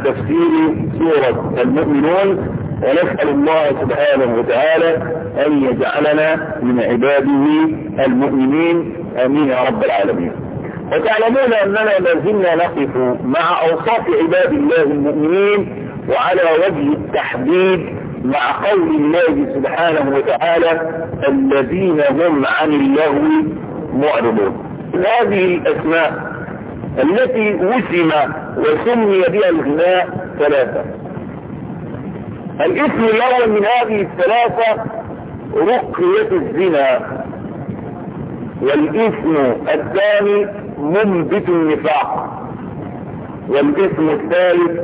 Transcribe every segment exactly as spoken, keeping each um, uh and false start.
تفسير سورة المؤمنون، ونسأل الله سبحانه وتعالى أن يجعلنا من عباده المؤمنين، آمين يا رب العالمين. وتعلمون أننا لازلنا نقف مع أوصاف عباد الله المؤمنين وعلى وجه التحديد مع قول الله سبحانه وتعالى الذين هم عن اللغو معرضون. هذه الأسماء التي وسم وسمي بها الغناء ثلاثة. الاسم الأول من هذه الثلاثة رقية الزنا، والاسم الثاني منبت النفاق، والاسم الثالث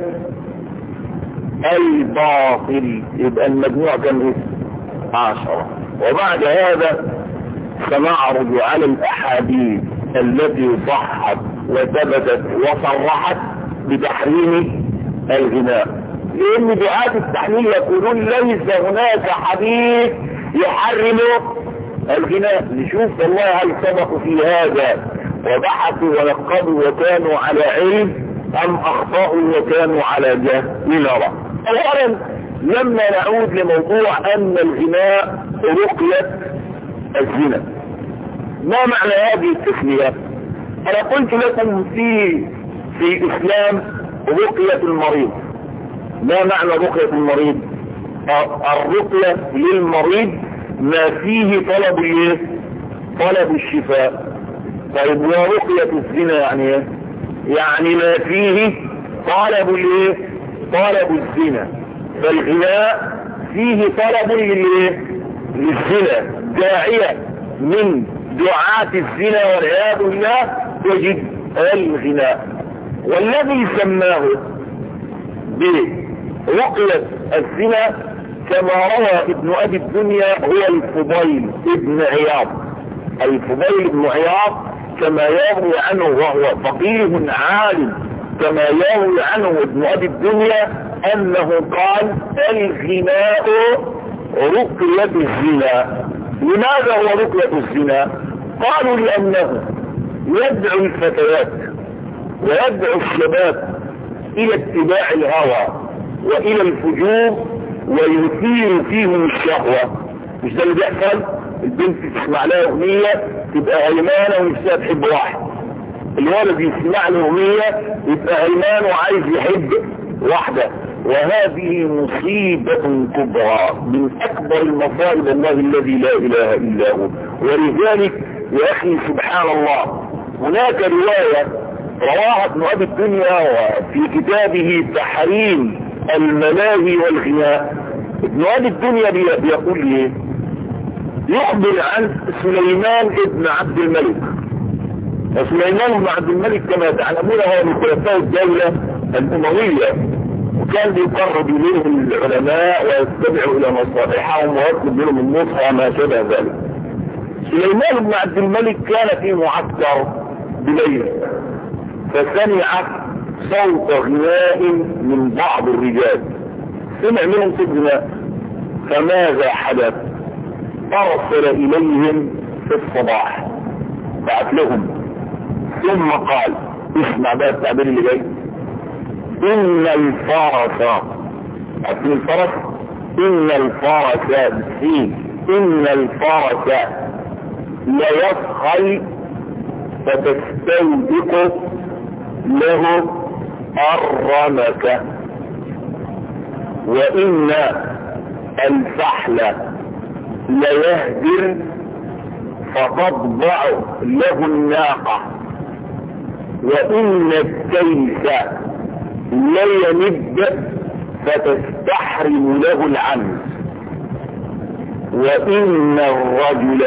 الباطل. يبقى المجموع كم اسم؟ عشرة. وبعد هذا سنعرض على الأحاديث التي صحت وثبتت وصرحت بتحريم الغناء، لأن دعاة التحليل يقولون ليس هناك حديث يحرم الغناء. نشوف والله هل سبقوا في هذا وبحثوا ونقبوا وكانوا على علم أم أخطأوا وكانوا على جهل؟ نرى. أولا لما نعود لموضوع أن الغناء رقية الزنا، ما معنى هذه التسمية؟ أنا قلت لكم في في الإسلام رقية المريض. ما معنى رقية المريض؟ الرقية للمريض ما فيه طلب ايه؟ طلب الشفاء. طيب ورقية الزنا يعني ايه؟ يعني ما فيه طلب الايه؟ طلب الزنا. فالغناء فيه طلب للايه؟ للزنا. داعية من دعاة الزنا والعياذ بالله تجد الغناء. والذي سماه برقية الزنا كما روى ابن أبي الدنيا هو الفضيل ابن عياض. الفضيل ابن عياض كما يروي عنه وهو فقيه عالم، كما يروي عنه ابن أبي الدنيا أنه قال الغناء رقية الزنا. لماذا هو رقية الزنا؟ قالوا لأنه يدعو الفتيات ويدعو الشباب إلى اتباع الهوى وإلى الفجور ويثير فيهم الشهوة. مش ده اللي بيحصل؟ البنت تسمع لها أغنية تبقى هيمانة ونفسها تحب واحد، الولد يسمع له أغنية يبقى هيمان وعايز يحب واحدة. وهذه مصيبة كبرى من أكبر المصائب الله الذي لا إله إلا هو. ولذلك يا أخي سبحان الله هناك رواية رواها ابن أبي الدنيا وفي كتابه تحريم الملاهي والغناء. ابن أبي الدنيا بيقول لي يخبر عن سليمان ابن عبد الملك. وسليمان ابن عبد الملك كما تعلمون هو من خلفاء الدولة الأموية، وكان بيقرب إليهم العلماء ويستمع إلى مصالحهم ويطلب منهم النصح وما شابه ذلك. سليمان بن عبد الملك كان في معسكر بليل فسمع صوت غناء من بعض الرجال، سمع منهم صوت غناء. فماذا حدث؟ أرسل إليهم في الصباح، بعت لهم، ثم قال اسمع بقى التعبير اللي جاي: إن الفرس، عارفين الفرس؟ إن الفرس بالسين، إن الفرس ليسخل فتستودق له الرمك، وإن الفحل ليهدر فتضبع له الناقة، وإن التيس ليمد فتستحرم له العنز، وإن الرجل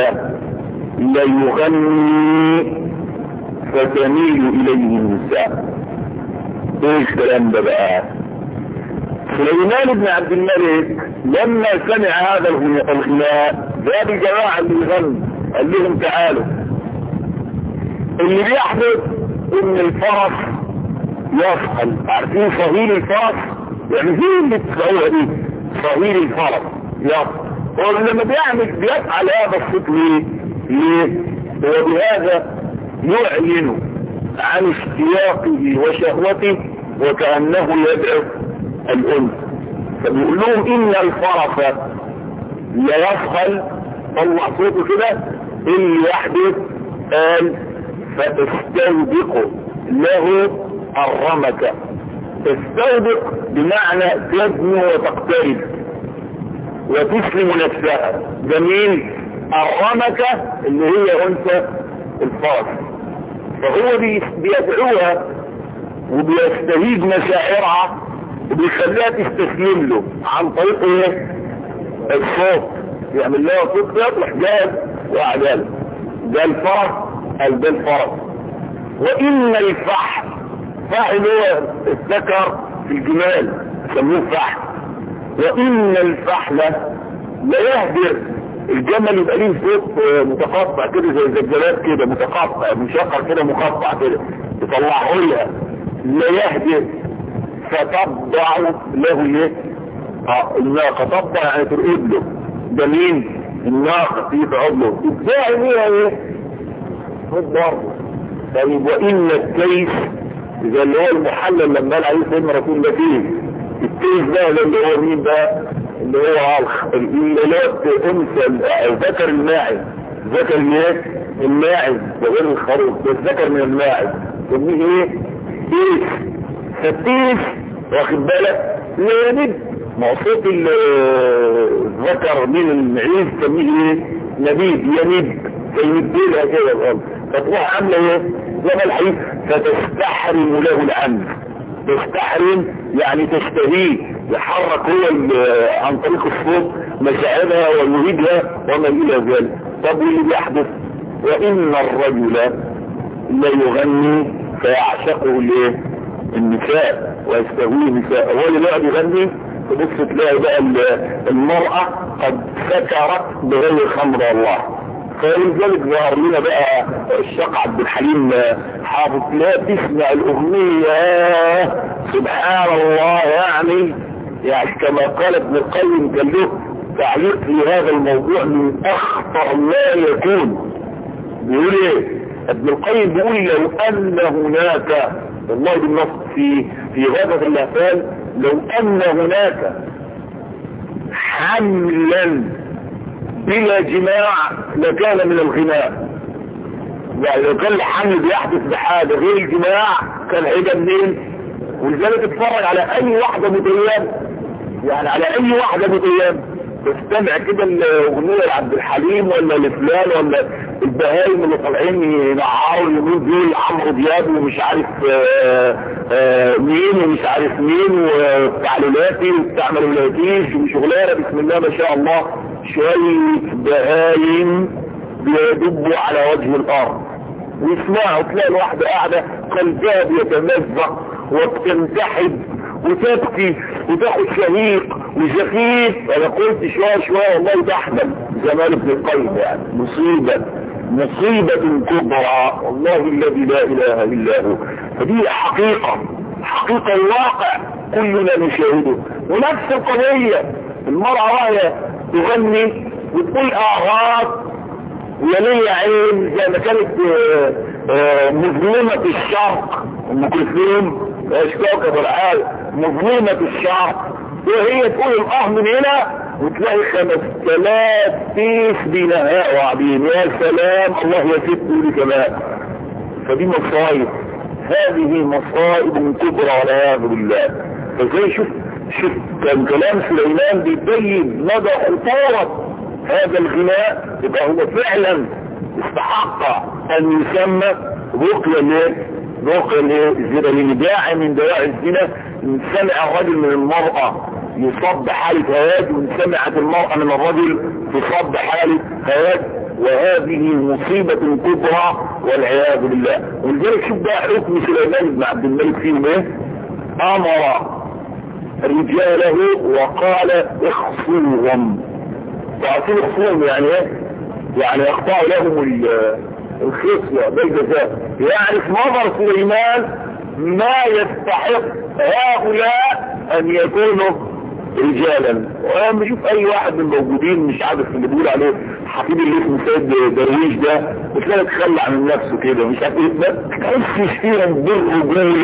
ليغني فتميل إليه النساء. ايه الكلام ده بقى؟ سليمان بن عبد الملك لما سمع هذا الغناء جاب الجماعة اللي يغنوا قال لهم تعالوا، اللي بيحدث ان الفرس يفعل، عارفين صهيل الفرس؟ يعني زي اللي تسعوها دي صهيل الفرس يفعل. ولما بيعمل بيفعل هذا الصوت ليه؟ ليه؟ وبهذا يعلن عن اشتياقه وشهوته وكأنه يدعو الأنثى. فبيقول لهم إن الفرس لا يفخل، طلع صوته كده، اللي يحدث قال فاستودق له الرمكة. استودق بمعنى تدنو وتقترب وتسلم نفسها. جميل. الرمكة اللي هي أنثى الفرس، فهو بيدعوها وبيستهيج مشاعرها وبيخليها تستسلم له عن طريق ايه؟ الصوت. يعمل لها صوت يطلع جال وعجال. ده الفرس قال ده الفرس. وإن الفحل، فحل هو الذكر في الجمال سموه فحل. وإن الفحل لا يهدر الجمل، يبقى ليه صوت متقطع كده زي الزجلات كده، متقطع مشقر كده مقطع كده يطلعه لها. لا يهدر فتضع له ايه؟ اه الناقة تضع يعني ترقد له. ده مين؟ الناقة تيجي تقعد له. ازاي ليها ايه؟ خد برضه. طيب وإن الكيس إذا اللي هو المحلل لما قال عليه سيدنا رسول الله فيه الكيس ده اللي هو مين بقى؟ اللي هو اللي هو أنثى الذكر الماعز. ذكر الايه؟ الماعز وغير الخروف. ده الذكر من الماعز سميه ايه؟ كيس. فالكيس واخد بالك لا ينب. موصوط الذكر من المعيز سميه ايه؟ نبيب. ينب فينبيلها كده الغلط. فتروح عامله ايه؟ زي الحديث فتستحرم له العمل. تستحرم يعني تشتهيه، يحرك هو عن طريق الصوت مشاعرها ويريدها وما الى ذلك. طب اللي بيحدث وان الرجل لا يغني فيعشقه الايه؟ النساء ويستهويه النساء. هو اللي يقعد يغني تبص تلاقي بقى المرأة قد سكرت بغير خمر الله. فلذلك ظهر لنا بقى الشيخ عبد الحليم حافظ لا تسمع الأغنية سبحان الله يعني يعني كما قال ابن القيم كان له تعليق في هذا الموضوع من أخطر ما يكون. بيقول ايه ابن القيم؟ بيقول لو أن هناك والله بالنص في في غابة اللهفان لو أن هناك حملا بلا جماع لكان من الغناء. يعني لو كان الحمل بيحدث بحاجة غير الجماع كان هيبقى منين؟ ولذلك اتفرج على اي واحدة متيام، يعني على اي واحدة متيام تستمع كده الاغنية لعبد الحليم ولا لفلان ولا البهايم اللي طالعين ينعروا اليومين دول عمرو دياب ومش عارف آآ آآ مين ومش عارف مين وتعليلاتي وبتاع ملولاتيش وشغلانه بسم الله ما شاء الله. شوية بهايم بيدبوا على وجه الارض ويسمعوا. تلاقي الواحدة قاعدة قلبها بيتمزق وبتنتحب وتبكي وتاخد شهيق وزفيف. انا قلت شوية شوية والله تحمل زمان ابن القيم يعني مصيبة مصيبة كبرى والله الذي لا اله الا هو. فدي حقيقة حقيقة الواقع كلنا نشاهده. ونفس القضية المرأة وهي تغني وتقول اغاث ويا ليا عين زي ما كانت مظلمة الشرق ام كلثوم اشكاكة بالعال مظلمة الشرق وهي تقول الاه من هنا وتلاقي خمس تلاف تيس بنهاء وعبين. يا سلام الله يسد لي كمان. فدي مصايب، هذه مصائب كبرى والعياذ بالله. فزي شوف شوف كان كلام سليمان بيبين مدى خطورة هذا الغناء. يبقى هو فعلا استحق ان يسمى رقية ليه؟ رقية ليه؟ الزنا لان داعي من دواعي الزنا. ان سمع الرجل من المرأة يصاب بحالة هياج وان سمعت المرأة من الرجل تصاب بحالة هياج. وهذه مصيبة كبرى والعياذ بالله. ولذلك شوف بقى حكم سليمان بن عبد الملك فيهم ايه؟ امر رجاله وقال اخصوهم. تعرفين اخصوهم يعني ايه؟ يعني يقطعوا لهم الخصية بالجزاء. يعني في نظر سليمان ما يستحق هؤلاء ان يكونوا رجالا. وانا بشوف اي واحد من الموجودين مش عارف اللي بيقول عليه حفيد اللي اسمه سيد درويش ده بتلاقي تخلى عن نفسه كده مش عارف ما تحسش فيهم بالرجولة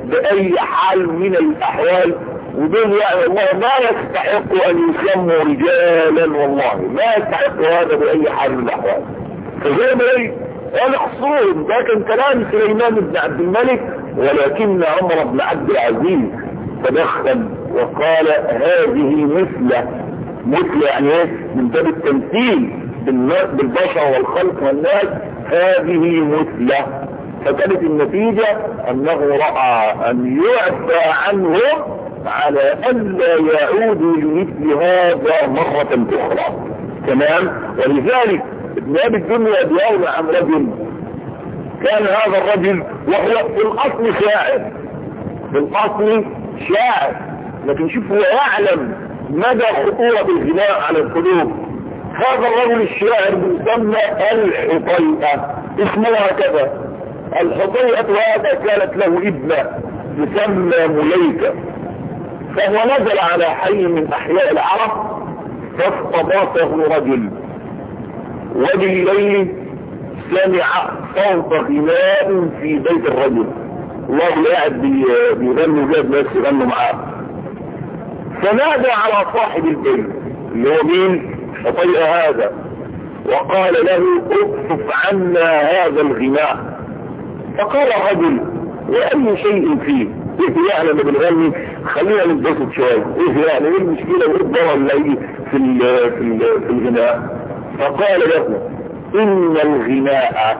بأي حال من الأحوال، ودول يعني الله ما يستحق أن يسموا رجالا، والله ما يستحق هذا بأي حال من الأحوال. فزي ما ايه قال خصوصا ده كان كلام سليمان بن عبد الملك، ولكن عمر بن عبد العزيز تدخل وقال هذه مثلة مثل يعني ايه من باب التمثيل بالبشر والخلق والناس، هذه مثلة. فكانت النتيجة انه رأى ان يعفى عنهم على ان لا يعودوا لمثل هذا مرة اخرى. تمام. ولذلك ابن ابي الدنيا بيروي عن رجل كان هذا الرجل وهو في الاصل شاعر، في الاصل شاعر، لكن شوف هو يعلم مدى خطورة الغناء على القلوب. هذا الرجل الشاعر يسمى الحطيئة، اسمها كذا الحطيئة، وهذا كانت له ابنة يسمى مليكة. فهو نزل على حي من احياء العرب فاستضافه رجل، وبالليل سمع صوت غناء في بيت الرجل، الله قاعد بيغنوا زي الناس يغنوا معاه. فنادى على صاحب البيت اللي هو مين؟ حطيئة هذا، وقال له اكشف عنا هذا الغناء. فقال الرجل واي شيء فيه؟ ايه يعني اللي بنغني؟ خلينا نتبسط شويه، ايه يعني ايه المشكله وايه الضرر اللي في ال في ال في الغناء؟ فقال له ان الغناء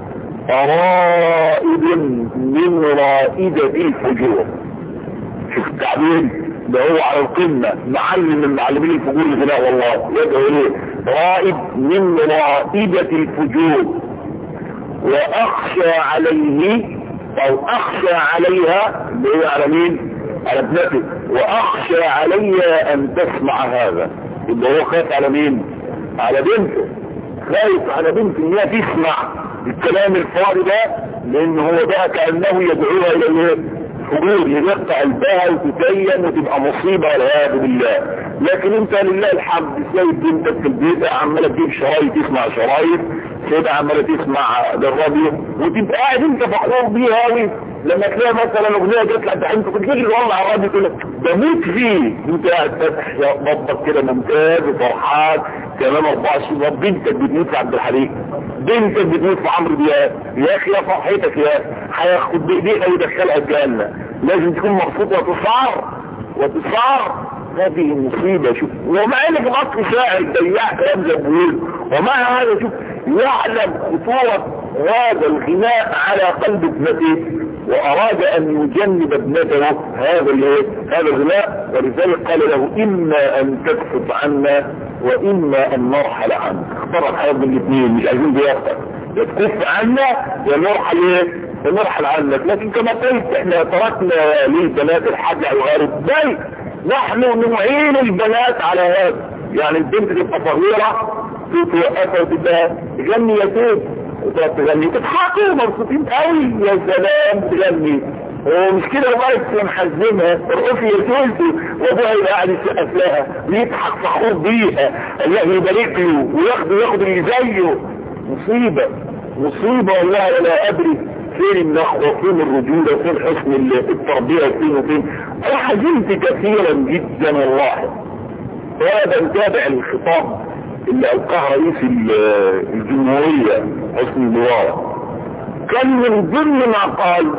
رائد من رائدة الفجور. شوف التعبير ده، هو على القمة معلم من معلمين الفجور الغناء، والله يدعو اليه رائد من رائدة الفجور، واخشى عليه او اخشى عليها اللي هي على مين؟ على ابنته، واخشى عليها ان تسمع هذا، اللي هو خاف على مين؟ على بنته، خايف على بنته ان هي تسمع الكلام الفاضي ده، لان هو بقى كأنه يدعوها الى الفجور، يقطع قلبها وتتين وتبقى مصيبة والعياذ بالله. لكن انت لله الحمد سايب بنتك في البيت عمالة تجيب شرايط، تسمع شرايط، سيدة عمالة تسمع بالراديو، وتبقى قاعد انت فخور بيها قوي. لما تلاقي مثلا اغنيه جت لك انت كنت تيجي والله على الراديو تقول لك بموت فيه، انت قاعد فاتح بطك كده ممتاز وفرحان كمان اربعة وعشرين. بنتك بتموت في عبد الحليم، بنتك بتموت في عمرو دياب، يا اخي يا فرحتك يا هياخد بايديها ويدخلها الجنه، لازم تكون مبسوط وتصار وتصار. هذه المصيبة. شوف ومع انك الاصل شاعر بياع كلام زبول، ومع هذا شوف يعلم خطورة هذا الغناء على قلب ابنته، واراد ان يجنب ابنته هذا هذا الغناء، ولذلك قال له اما ان تكفف عنا واما ان نرحل عنك. اختار الحياة من الاثنين، مش عايزين بيختار يا تكف عنا يا نرحل ايه ونرحل عنك. لكن كما قلت احنا تركنا للبنات الحجع وغارب بل نحن نعين البنات على هذا. يعني البنت تبقى صغيرة توقفها وتبقى تغني يا سيد وتقعد تغني تضحكوا مبسوطين قوي يا سلام تغني، ومش كده بقى محزمها ارقصي يا سيد وابوها يبقى قاعد يسقف لها ويضحك فخور بيها الله يبارك له وياخده ياخد اللي زيه. مصيبة مصيبة والله ولا ادري فين النخوة وفين الرجولة وفين حسن التربية وفين وفين. انا حزنت كثيرا جدا والله. وهذا نتابع الخطاب اللي القاه رئيس الجمهورية حسني مبارك، كان من ضمن ما قال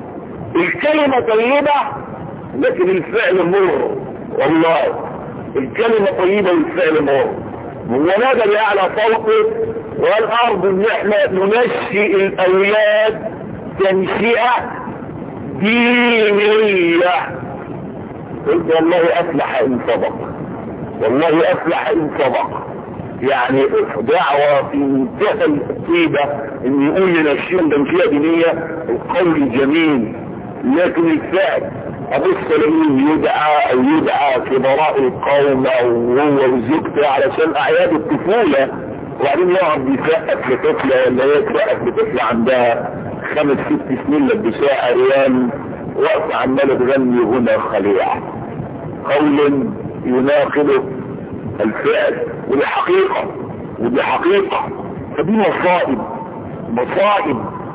الكلمة طيبة لكن الفعل مر. والله الكلمة طيبة والفعل مر. ونادى بأعلى صوته والارض ان احنا ننشئ الاولاد تنشئة دينية. قلت والله افلح ان صدق، والله افلح ان صدق. يعني دعوة في منتهى الطيبة ان يقول لنشئهم تنشئة دينية، القول جميل لكن الفعل ابص ليه يدعى او يدعى كبراء القوم او هو وزوجته علشان اعياد الطفولة، وبعدين يقعد يسقف لطفلة ولا هي تسقف لطفلة عندها خمس ست سنين لبسها عريان وقت عمالة تغني هنا خليع، قول يناقض الفعل. ودي حقيقة ودي حقيقة. فدي مصائب مصائب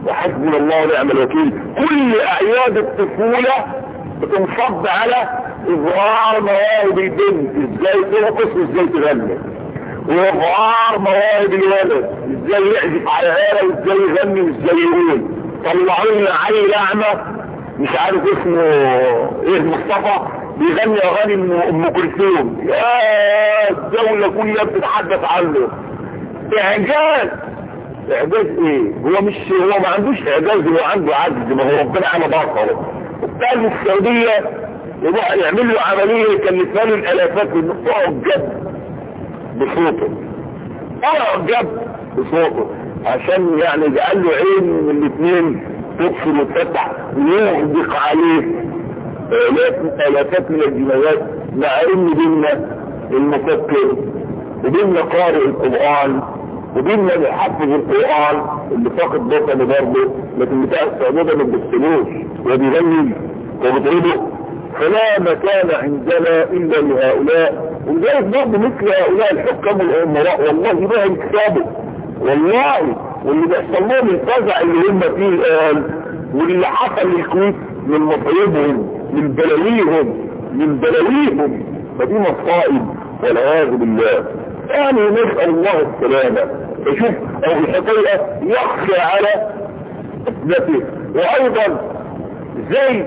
وحسبنا الله ونعم الوكيل. كل اعياد الطفولة بتنصب على اظهار مواهب البنت، ازاي ترقص وازاي تغني، واظهار مواهب الولد، ازاي يعزف على آلة وازاي يغني وازاي يقول. طلعوا لنا عيل اعمى مش عارف اسمه ايه مصطفى بيغني اغاني ام كلثوم، يا الدولة كلها بتتحدث عنه. اعجاز. اعجاز ايه؟ هو مش هو ما عندوش اعجاز، هو عنده عجز، ما هو ربنا على بصره. وبتاع السعودية يروح يعمل له عملية يكلفها له الالافات من اعجب بصوته، اعجب بصوته عشان يعني يجعل له عين من الاثنين تقفل وتفتح ويغدق عليه آلاف آلافات من الجنايات، مع ان بينا المفكر وبينا قارئ القرآن وبينا محفظ القرآن اللي فاقد بطنه برضه، لكن بتاع السعودية ده ما بيبصلوش وبيغني وبتعيده. فلا مكان عندنا الا لهؤلاء. ولذلك برضه مثل هؤلاء الحكام والامراء والله ما يكسبوا والله، واللي بيحصل لهم الفزع اللي هم فيه الان واللي حصل للكويت من مصايبهم من بلاويهم من بلاويهم فدي مصائب والعياذ بالله. يعني نسأل الله السلامة. فشوف او الحقيقة يخشى على ابنته. وايضا زي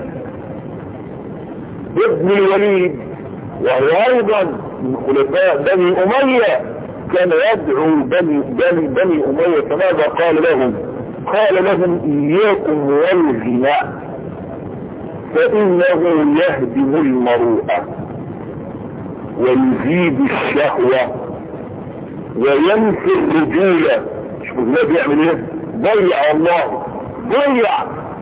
ابن الوليد وهو ايضا من خلفاء بني امية كان يدعو بني, بني, بني امية. فماذا قال لهم؟ قال لهم اياكم والغناء فانه يهدم المروءة ويزيد الشهوة وينفي الرجولة. شوفوا الغناء بيعمل ايه؟ ضيع الله ضيع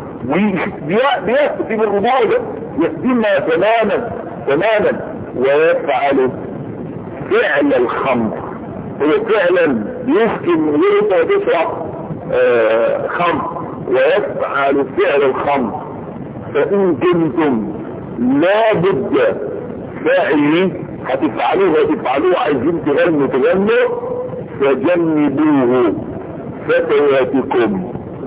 بيكتب الرجولة يهدمها تماما تماما. ويفعل فعل الخمر، هو فعلا بيسكن من غير وتشرب آه خمر، ويفعل فعل الخمر. فإن كنتم لا بد فاعلين هتفعلوه هتفعلوه عايزين تغنوا تغنوا فجنبوه فتياتكم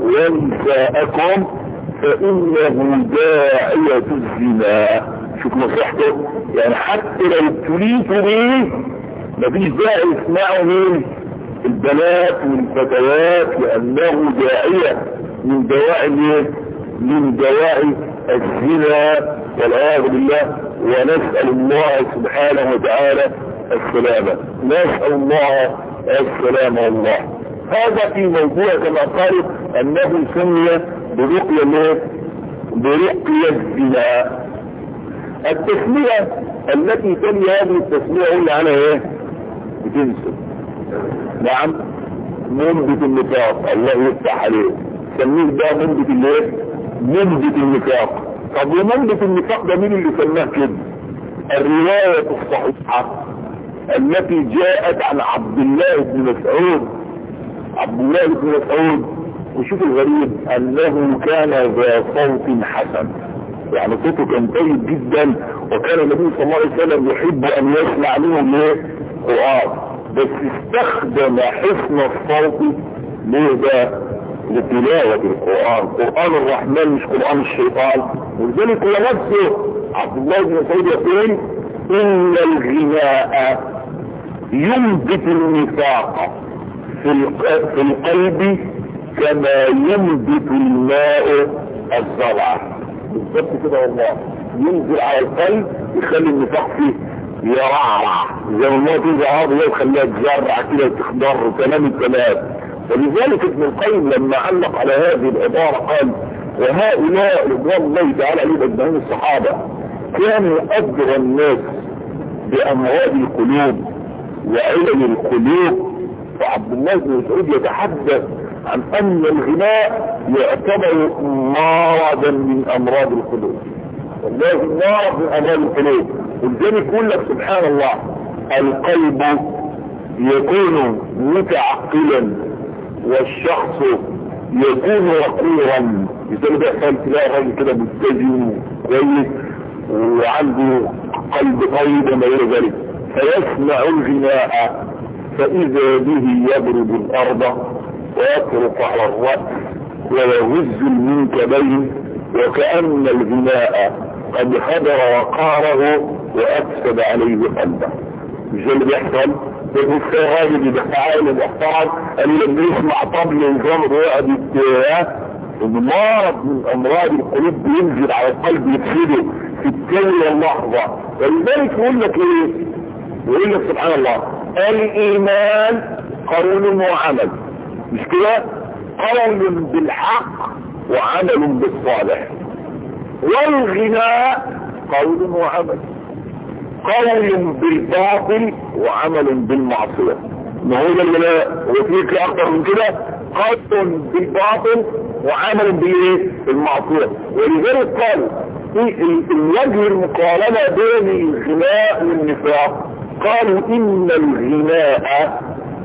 ونساءكم فإنه داعية الزنا. شوف نصيحته، يعني حتى لو ابتليتوا به مفيش داعي يسمعوا مين؟ البنات والفتيات، لأنه داعية من دواعي من دواعي الزنا والعياذ بالله. ونسأل الله سبحانه وتعالى السلامة، نسأل الله السلامة والله. هذا في موضوع كما قالوا أنه سمي برقية برقية الزنا. التسمية التي تلي هذه التسمية قلنا عنها ايه؟ بتنسب. نعم، منبت النفاق. الله يفتح عليه، سميه ده منبت الايه؟ منبت النفاق. طب ومنبت النفاق ده مين اللي سماه كده؟ الرواية الصحيحة التي جاءت عن عبد الله بن مسعود. عبد الله بن مسعود، وشوف الغريب انه كان ذا صوت حسن، يعني صوته كان طيب جدا، وكان النبي صلى الله عليه وسلم يحب ان يسمع منهم ايه؟ قرآن. بس استخدم حسن الصوت ليه؟ لتلاوة القرآن، قرآن الرحمن مش قرآن الشيطان. ولذلك هو نفسه عبد الله بن مسعود يقول ان الغناء ينبت النفاق في القلب كما ينبت الماء الزرع. بالضبط كده والله، ينزل على القلب يخلي النفاق فيه يرعرع زي ما الماء تنزل على الارض يخليها تزرع كده وتخضر وتنام التمام. ولذلك ابن القيم لما علق على هذه العبارة قال وهؤلاء رضوان الله تعالى عليهم اجمعين الصحابة كانوا أدرى الناس بأمراض القلوب وعلل القلوب. فعبد الله بن مسعود يتحدث عن أن الغناء يعتبر مرضا من أمراض القلوب، والله مرض من أمراض القلوب. ولذلك يقول لك سبحان الله القلب يكون متعقلا والشخص يكون وقورا. يسأل بيحصل تلاقي الراجل كده متزن كويس وعنده قلب طيب وما الى ذلك، فيسمع الغناء فإذا به يضرب الأرض ويطرق على الرأس ويهز المنكبين وكأن الغناء قد خدر وقاره وأفسد عليه قلبه. مش ده اللي بيحصل؟ الراجل بيبقى عائل محترم اللي لما يسمع طبل الجمر ويقعد يتها مرض من امراض القلوب بينزل على القلب يفسده في الثانية اللحظة. ولذلك يقول لك ايه؟ يقول لك سبحان الله الايمان قول وعمل، مش كده؟ قول بالحق وعمل بالصالح. والغناء قول وعمل، قول بالباطل وعمل بالمعصية. ما هو ده الغناء؟ وفيك اكتر من كده؟ قول بالباطل وعمل بالايه؟ بالمعصية. ولذلك قالوا في الوجه المقارنة بين الغناء والنفاق، قالوا ان الغناء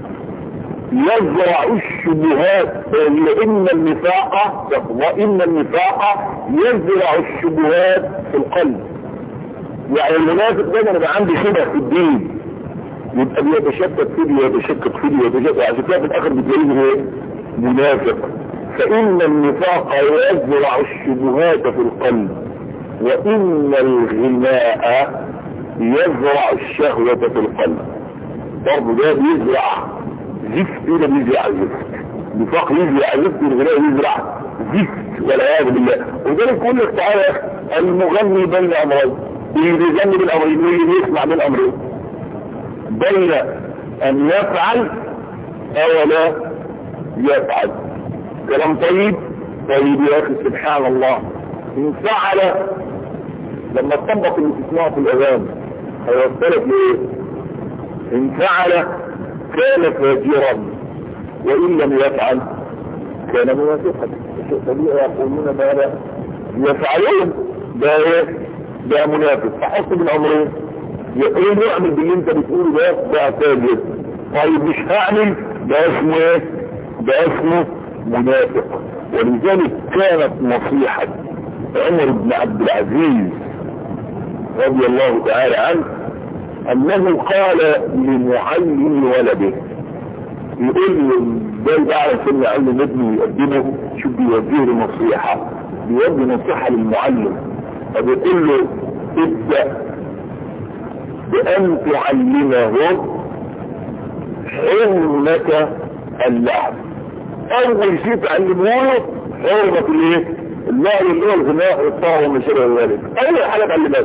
يزرع الشبهات، لان النفاق وان النفاق يزرع الشبهات في القلب. يعني المنافق دايما يبقى عنده شبه في الدين، يبقى بيتشكك فيه ويتشكك فيه ويتشكك، عشان كده في الاخر بتلاقيه ايه؟ منافق. فان النفاق يزرع الشبهات في القلب، وان الغناء يزرع الشهوة في القلب. برضه ده بيزرع زفت، ولا بيزرع زفت؟ النفاق يزرع زفت، والغناء يزرع زفت والعياذ بالله. وذلك يقول لك تعالى المغني بين امرين، اللي بيغني بالامرين واللي بيسمع بالامرين، بين ان يفعل او لا يفعل. كلام طيب طيب يا اخي سبحان الله. ان فعل لما تطبق اللي تسمعه في الاذان هيوصلك لايه؟ ان فعل كان فاجرا، وان لم يفعل كان منافقا. طبيعي يقولون ماذا يفعلون؟ ده ايه؟ ده منافق. فحط من امرين، يقول يعمل باللي انت بتقوله ده ده فاجر، طيب مش هعمل، ده اسمه ايه؟ ده اسمه منافق. ولذلك كانت نصيحة عمر بن عبد العزيز رضي الله تعالى عنه انه قال لمعلم ولده، يقول له ده بقى عشان يعلم ابنه يقدمه، شوف بيوجه له نصيحة، بيوجه نصيحة للمعلم، فبيقول له ابدأ بأن تعلمه حرمة اللعب. أول شيء تعلمه له حرمة الايه؟ اللعب اللي هو الغناء والطاعة وما شابه ذلك. أول حاجة تعلمها،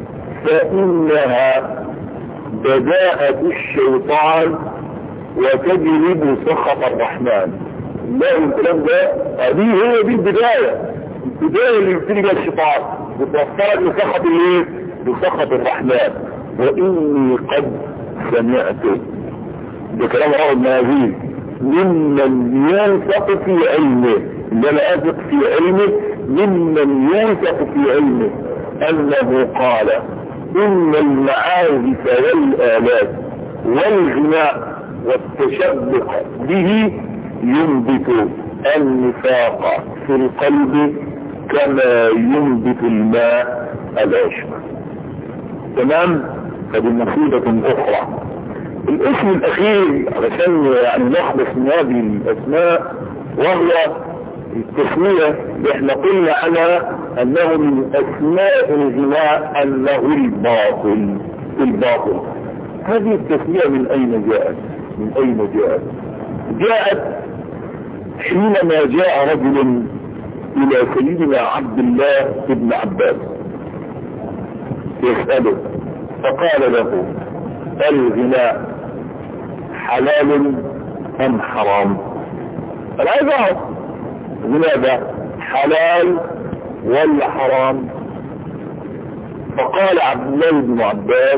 فإنها بداءة الشيطان وتجلب سخط الرحمن. لا الكلام ده هذه هي دي البداية، البداية اللي يبتدي بها الشيطان بتوصلك لسخط الايه؟ لسخط الرحمن. وإني قد سمعت، ده كلام رواه المهاجير، ممن ينفق في علمه، اللي انا اثق في علمه، ممن ينفق في علمه انه قال ان المعازف والآلات والغناء والتشبق به ينبت النفاق في القلب كما ينبت الماء العشب. تمام؟ فدي مصيبة اخرى. الاسم الاخير علشان يعني نحدث من هذه الاسماء، وهو التسمية اللي احنا قلنا عنها انه من اسماء الغناء انه الباطل. الباطل هذه التسمية من اين جاءت؟ من اين جاءت؟ جاءت حينما جاء رجل الى سيدنا عبد الله بن عباس يسأله، فقال له الغناء حلال ام حرام؟ انا عايز اعرف الغناء ده حلال ولا حرام؟ فقال عبد الله بن عباس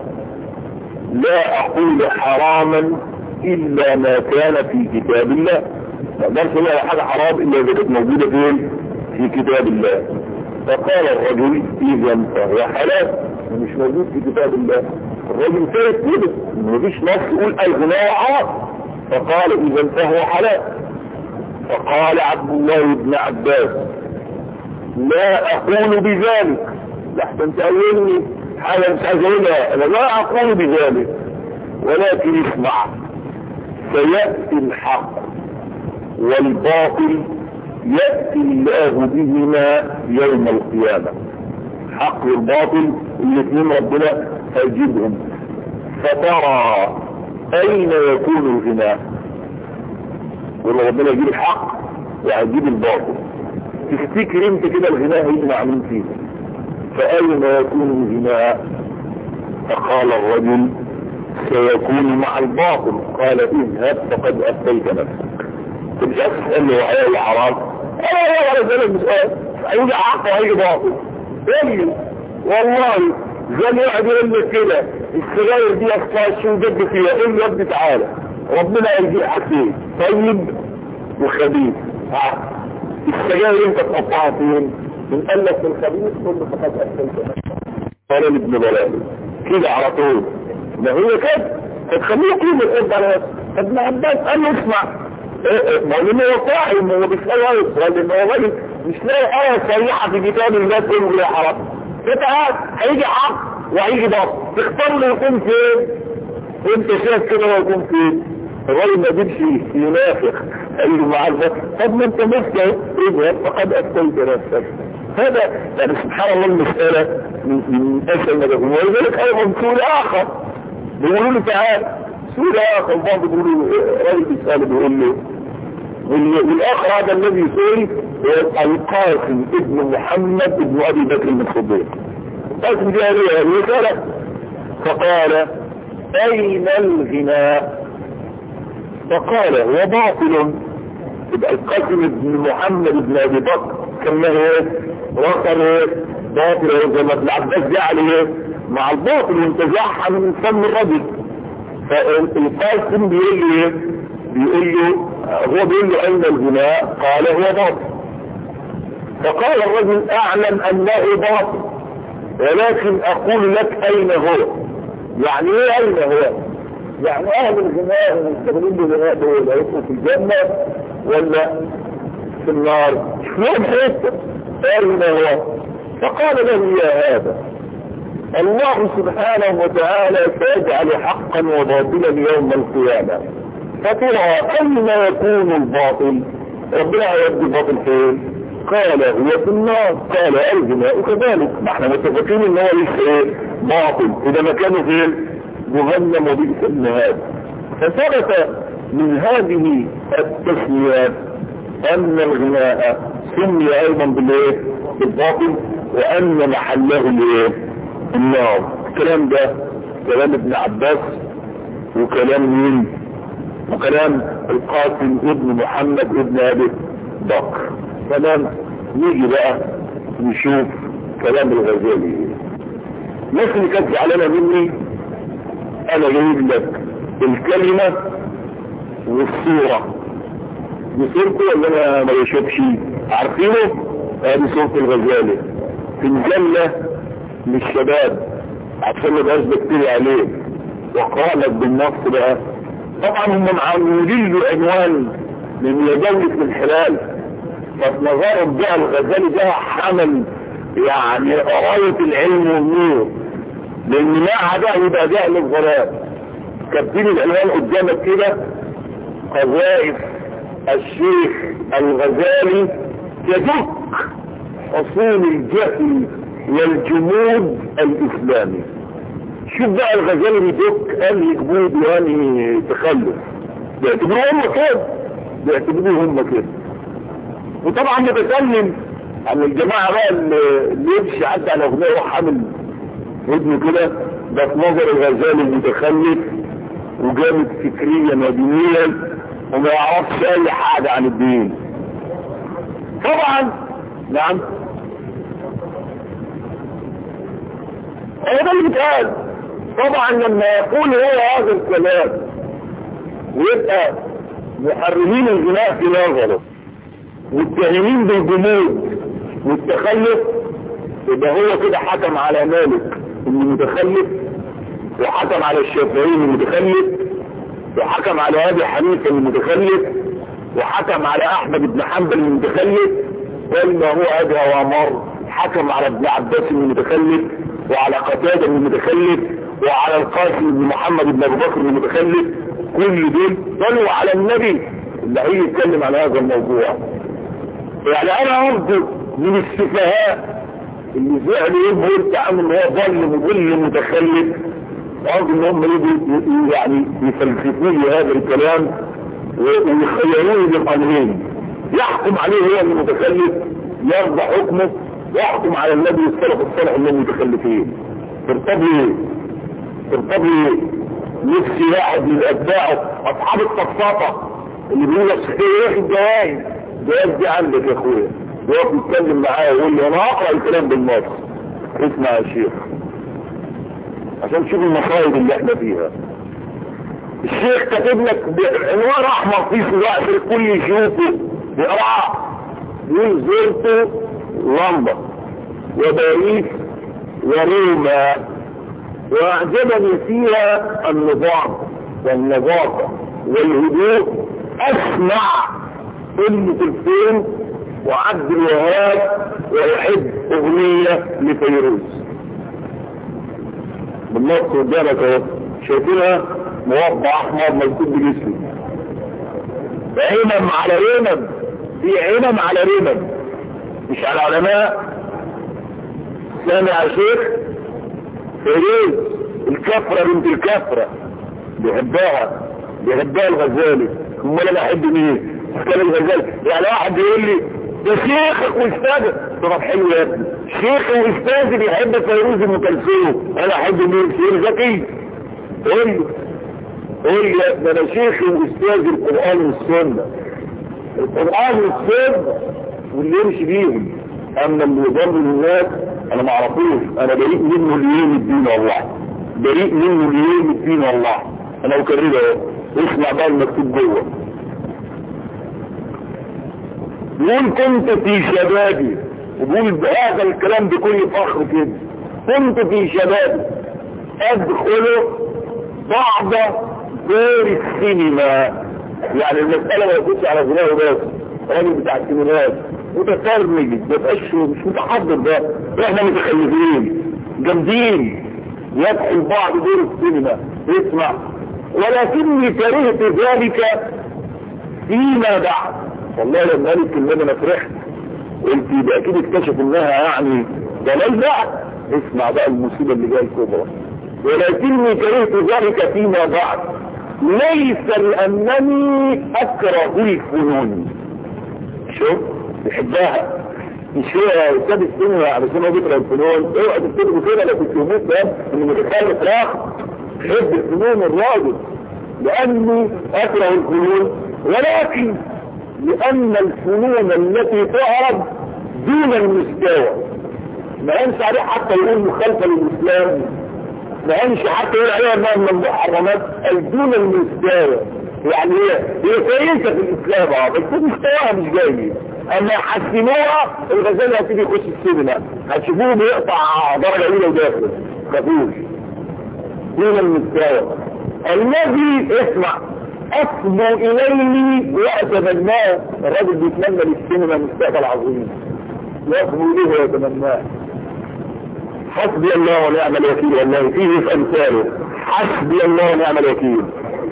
لا اقول حراما الا ما كان في كتاب الله. ما اقدرش اقول حاجه حرام الا اذا كانت موجوده فين؟ في كتاب الله. فقال الرجل اذا فهو حلال، مش موجود في كتاب الله. الرجل فارق كده، مفيش نص يقول الغناء حرام. فقال اذا فهو حلال. فقال عبد الله بن عباس لا اقول بذلك، لحسن تقولني حاجه مش عايز اقولها، انا لا اقول بذلك، ولكن اسمع، سيأتي الحق والباطل يأتي الله بهما يوم القيامة. حق والباطل الاثنين ربنا هيجيبهم. فترى اين يكون الغناء؟ والله ربنا يجيب الحق وهيجيب الباطل. تفتكر انت كده الغناء هيجمع من فيه؟ فاين يكون الغناء؟ فقال الرجل سيكون مع الباطل. قال اذهب فقد افتيت نفسك. مش اسأل له حلال حرام، انا ولا زال المسؤول هيجي حق وهيجي باطل. قال والله زي ما واحد يقول لك كده السجاير دي اصلا شو جد فيها؟ قول له يا ابني تعالى ربنا هيجي حاجتين طيب وخبيث. ها السجاير انت تقطعها فين؟ من قال لك الخبيث كله فقد اكلت. قال ابن بلال كده على طول. ما هو كده هتخليه يقيم الارض على نفسه. ابن عباس قال له اسمع، ما هو لانه هو صاحي، هو بيسأل ويسأل لانه هو راجل مش لاقي آية صريحة في كتاب الله تقول له يا حرام. فتعال هيجي حق وهيجي باطل، تختار له يكون فين؟ وانت شايف كده هو يكون فين؟ الراجل ما قدرش ينافق، قال له مع الباطل طب ما انت مفتى اذهب فقد افتيت نفسك. هذا يعني سبحان الله المسألة من اسهل ما تكون. ولذلك ايضا سؤال اخر بيقولوا له تعال، سؤال اخر بعض بيقولوا راجل بيسأله بيقول له، والاخر هذا الذي سئل القاسم ابن محمد ابن ابي بكر الصديق. القاسم جاء له الرسالة فقال اين الغناء؟ فقال هو باطل. يبقى القاسم ابن محمد ابن ابي بكر كان ايه؟ وقر باطل زي ما ابن عباس جعل ايه؟ مع الباطل وانتزعها من فم الرجل. فالقاسم بيقول له ايه؟ بيقول له هو بيقول له اين الغناء؟ قال هو باطل. فقال الرجل اعلم انه باطل ولكن اقول لك اين هو. يعني ايه اين هو؟ يعني اهل الغناء المستغلين بالغناء دول هيبقوا في الجنة ولا في النار؟ شلون حته اين هو؟ فقال له يا هذا الله سبحانه وتعالى سيجعل حقا وباطلا يوم القيامة، فترى اين يكون الباطل؟ ربنا يودي الباطل فين؟ قال هو في النار. قال الغناء كذلك، ما احنا متفقين ان هو لسه ايه؟ باطل. اذا ما كانوا فين؟ جهنم وبئس المهاد. فثبت من هذه التسميات ان الغناء سمي ايضا بالايه؟ بالباطل، وان محله الايه؟ النار. الكلام ده كلام ابن عباس وكلام مين؟ وكلام القاسم ابن محمد ابن ابي بكر. تمام. نيجي بقى نشوف كلام الغزالي. الناس اللي كانت زعلانه مني انا جايب لك الكلمه والصوره. دي صورته ولا انا ما بشوفش؟ عارفينه؟ ادي صوره الغزالي في مجله للشباب عشان ما بقاش بكتير عليه. وقرأ لك بالنص بقى. طبعا هم معمولين له عنوان من دولة الحلال، فنظرهم بقى الغزالي ده حمل يعني قراية العلم والنور، لان معها ده يبقى جهل الظلام. كاتبين العنوان قدامك كده: قذائف الشيخ الغزالي تدك اصول الجهل والجمود الاسلامي. شوف بقى الغزالي بيدك انهي جمود وانهي تخلف. بيعتبروه هم كده، بيعتبروه هم كده. وطبعا بتكلم عن الجماعة بقى اللي يمشي عدى على اغنية وحامل ودنه كده، ده في نظر الغزالي المتخلف وجامد فكريا ودينيا وما يعرفش اي حاجة عن الدين. طبعا نعم هو ده اللي بيتقال. طبعا لما يقول هو هذا الكلام ويبقى محرمين الغناء في نظره والتهمين بالجمود والتخلف، يبقى هو كده حكم على مالك انه متخلف، وحكم على الشافعي انه متخلف، وحكم على ابي حنيفه انه متخلف، وحكم على احمد بن حنبل انه متخلف، ولا هو ابي وامر حكم على ابن عباس انه متخلف، وعلى قتاده انه متخلف، وعلى القاسم بن محمد بن ابي بكر انه متخلف. كل دول قالوا على النبي اللي هيجي يتكلم عن هذا الموضوع. يعني انا ارجو من السفهاء اللي زعلوا يبقوا قلت عنه ان هو ظل مضل متخلف، ارجو ان هم يجوا يعني يفلسفوا لي هذا الكلام ويخيروني بالقانونين، يحكم عليه هو المتخلف يرضى حكمه، ويحكم على النبي السلف الصالح انهم متخلفين. ترتب لي ترتب لي نفسي واحد من اتباعه اصحاب الصفاطه اللي بيقول لك ايه الجوائز الجوائز دي عندك يا اخويا، يقف يتكلم معايا ويقول لي انا هقرا الكلام بالنص. اسمع يا شيخ عشان تشوف المصايب اللي احنا فيها. الشيخ كاتب لك بعنوان احمر في صراع في الكل يشوفه بقرعه، يقول زرت لندن وباريس وروما واعجبني فيها النظام والنظافه والهدوء. اسمع ام كلثوم وعبد الوهاب ويحب اغنيه لفيروز بالنص قدامك اهو، شايفينها موضع احمر مكتوب بالاسم، عينم على عينم، في عينم على عينم مش على علماء. سامع يا شيخ؟ فيروز الكفرة بنت الكفرة بيحبها بيحبها الغزالي. امال انا احب مين؟ كان الغزالي. يعني واحد يقول لي ده شيخك واستاذك، طب حلو يا ابني، شيخي واستاذي بيحب فيروز ام كلثوم، انا احب مين؟ شيخ زكي؟ قول لي قول لي يا ابني، انا شيخي واستاذي القران والسنه، القران والسنه واللي يمشي بيهم. اما اللي يضل الناس انا ما اعرفوش، انا بريء منه ليوم الدين والله، بريء منه ليوم الدين والله. انا اكررها اسمع بقى المكتوب جوه. يقول كنت في شبابي، وبقول بهذا الكلام بكل فخر كده، كنت في شبابي ادخل بعض دور السينما. يعني المسألة ما يكونش على غناه بس، راجل بتاع السينمات متفرج ما تبقاش مش متحضر، ده احنا متخلفين جامدين يدخل بعض دور السينما. اسمع، ولكني كرهت ذلك فيما بعد. والله لما قالت الكلمة انا فرحت، قلت يبقى اكيد اكتشف انها يعني ضلال بعد. اسمع بقى المصيبة اللي جايه الكبرى، ولكني كرهت ذلك فيما بعد ليس لانني اكره الفنون. شوف بيحبها، مش هو استاذ السينما علشان هو بيكره الفنون. اوعى تفتكروا كده لو كنت موت ده انه متخلف، لا، بيحب الفنون الراجل لاني اكره الفنون، ولكن لان الفنون التي تعرض دون المستوى ما ينسى عليه حتى يقول مخالفه للاسلام، ما ينسى حتى يقول عليها انها من المحرمات دون المستوى. يعني هي هي كويسه في الاسلام اه بس مستواها مش جاي. اما يحسنوها الغزالي هتيجي يخش السينما هتشوفوه بيقطع درجه اولى وداخل خفوش دون المستوى الذي اسمع اصبو اليه واتمناه. الراجل بيتمنى للسينما مستقبل عظيم، يصبو اليه ويتمناه. حسبي الله ونعم الوكيل، والله فيه في امثاله حسبي الله ونعم الوكيل.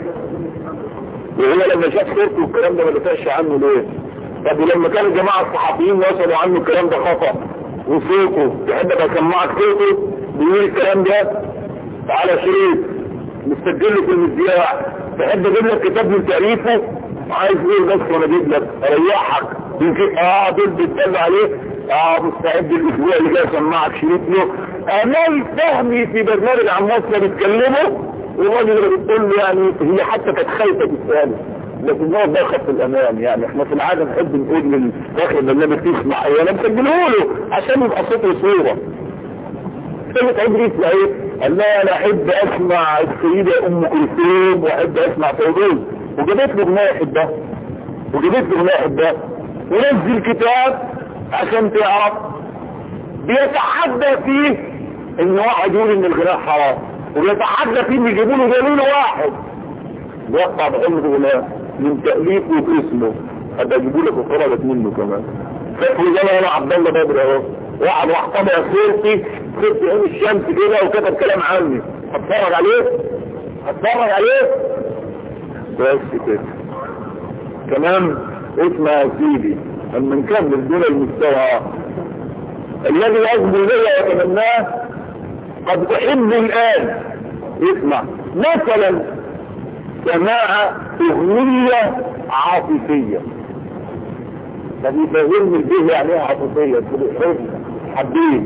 وهو لما شاف صورته والكلام ده ما دافعش عنه ليه؟ طب ولما كان الجماعه الصحفيين وصلوا عنه الكلام ده خطأ وصوته يحب اسمعك صوته بيقول الكلام ده على شريط مستجله في المذياع، تحب اجيب لك كتاب من تأليفه؟ عايز ايه بس وانا اجيب لك اريحك يمكن اه دول بيتكلموا عليه اه مستعد الاسبوع اللي جاي اسمعك شريط له. امال فهمي في برنامج عن مصر بيتكلموا والراجل اللي بتقول له يعني هي حتى كانت خايفه تساله، لكن هو ده خط الامان. يعني احنا في العاده نحب نقول للاخر البرنامج تسمع ايه، انا مسجله له عشان يبقى صوته صوره. كلمة عبري يسمع ايه؟ قال لا انا احب اسمع السيدة ام كلثوم واحب اسمع فيروز، وجابت له اغنية يحبها وجابت له اغنية يحبها ونزل كتاب عشان تعرف بيتحدى فيه ان واحد يقول ان الغناء حرام، وبيتحدى فيه ان يجيبوا له دليل واحد يقطع بحلم غناء من تأليفه واسمه. هبقى اجيبوا لك وخرجت منه كمان. فاكر زي انا عبد الله بدر اهو واحد واحتمى صورتي صرت عين الشمس كده وكتب كلام عني، هتفرج عليه هتفرج عليه بس كده. كمان اسمع يا سيدي أما نكمل دون المستوى الذي أصبر لي وأتمناه. قد أحب الآن اسمع مثلا سماع أغنية عاطفية. طب يفهمني البيه يعني ايه عاطفية؟ تقول حبيب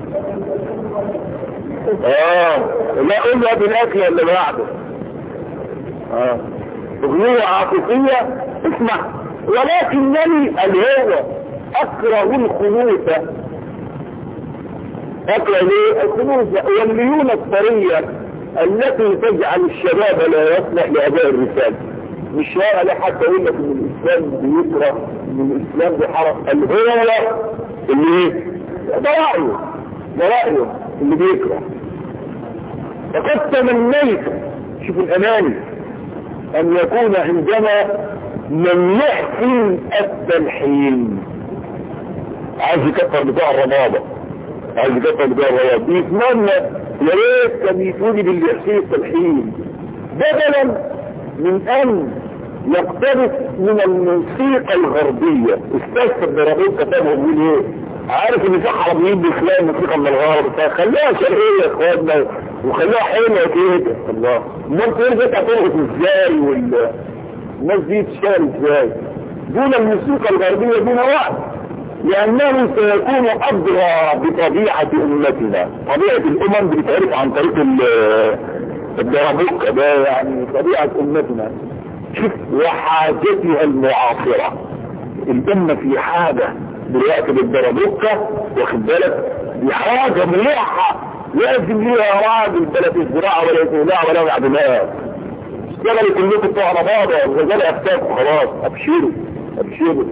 اه لا قول له بالاكل اللي بعده. اه اغنية عاطفية اسمع. ولكنني الهوى اكره الخنوثة. اكره ليه الخنوثة والليونة الطرية التي تجعل الشباب لا يصلح لأداء الرسالة. مش هذا حتى يقول لك ان الاسلام بيكره ان الاسلام بحرق الهوى اللي ايه ده رأيه ده رأيه اللي بيكره. فقد تمنيت شوف الاماني ان يكون عندنا من يحسن التلحين. عايز يكفر بتاع الرمادة عايز يكفر بتاع الرمادة بيتمنى يا ريت كان يفوز باللي يحسن التلحين بدلا من ان يقتبس من الموسيقى الغربية. استاذ الدرابين كتابه يقول ايه عارف ان في حراميين بيخلقوا الموسيقى من الغرب فخليها شرقية يا اخواننا وخليها حلوة كده. الله امال تقول دي هترقص ازاي والناس دي تشتغل ازاي دون الموسيقى الغربية دون وقت لانه سيكون ادرى بطبيعة امتنا. طبيعة الامم بتتعرف عن طريق الدرابوكة ده يعني طبيعة امتنا. شوف وحاجتها المعاصرة الامة في حاجة دلوقتي بالدرابوكة واخد بالك دي حاجة مليحة لازم ليها راجل بلا الزراعة ولا الزراعة ولا العدماء اشتغلوا كلكم بتوع رمضة الرجال افتاكوا خلاص ابشروا ابشروا.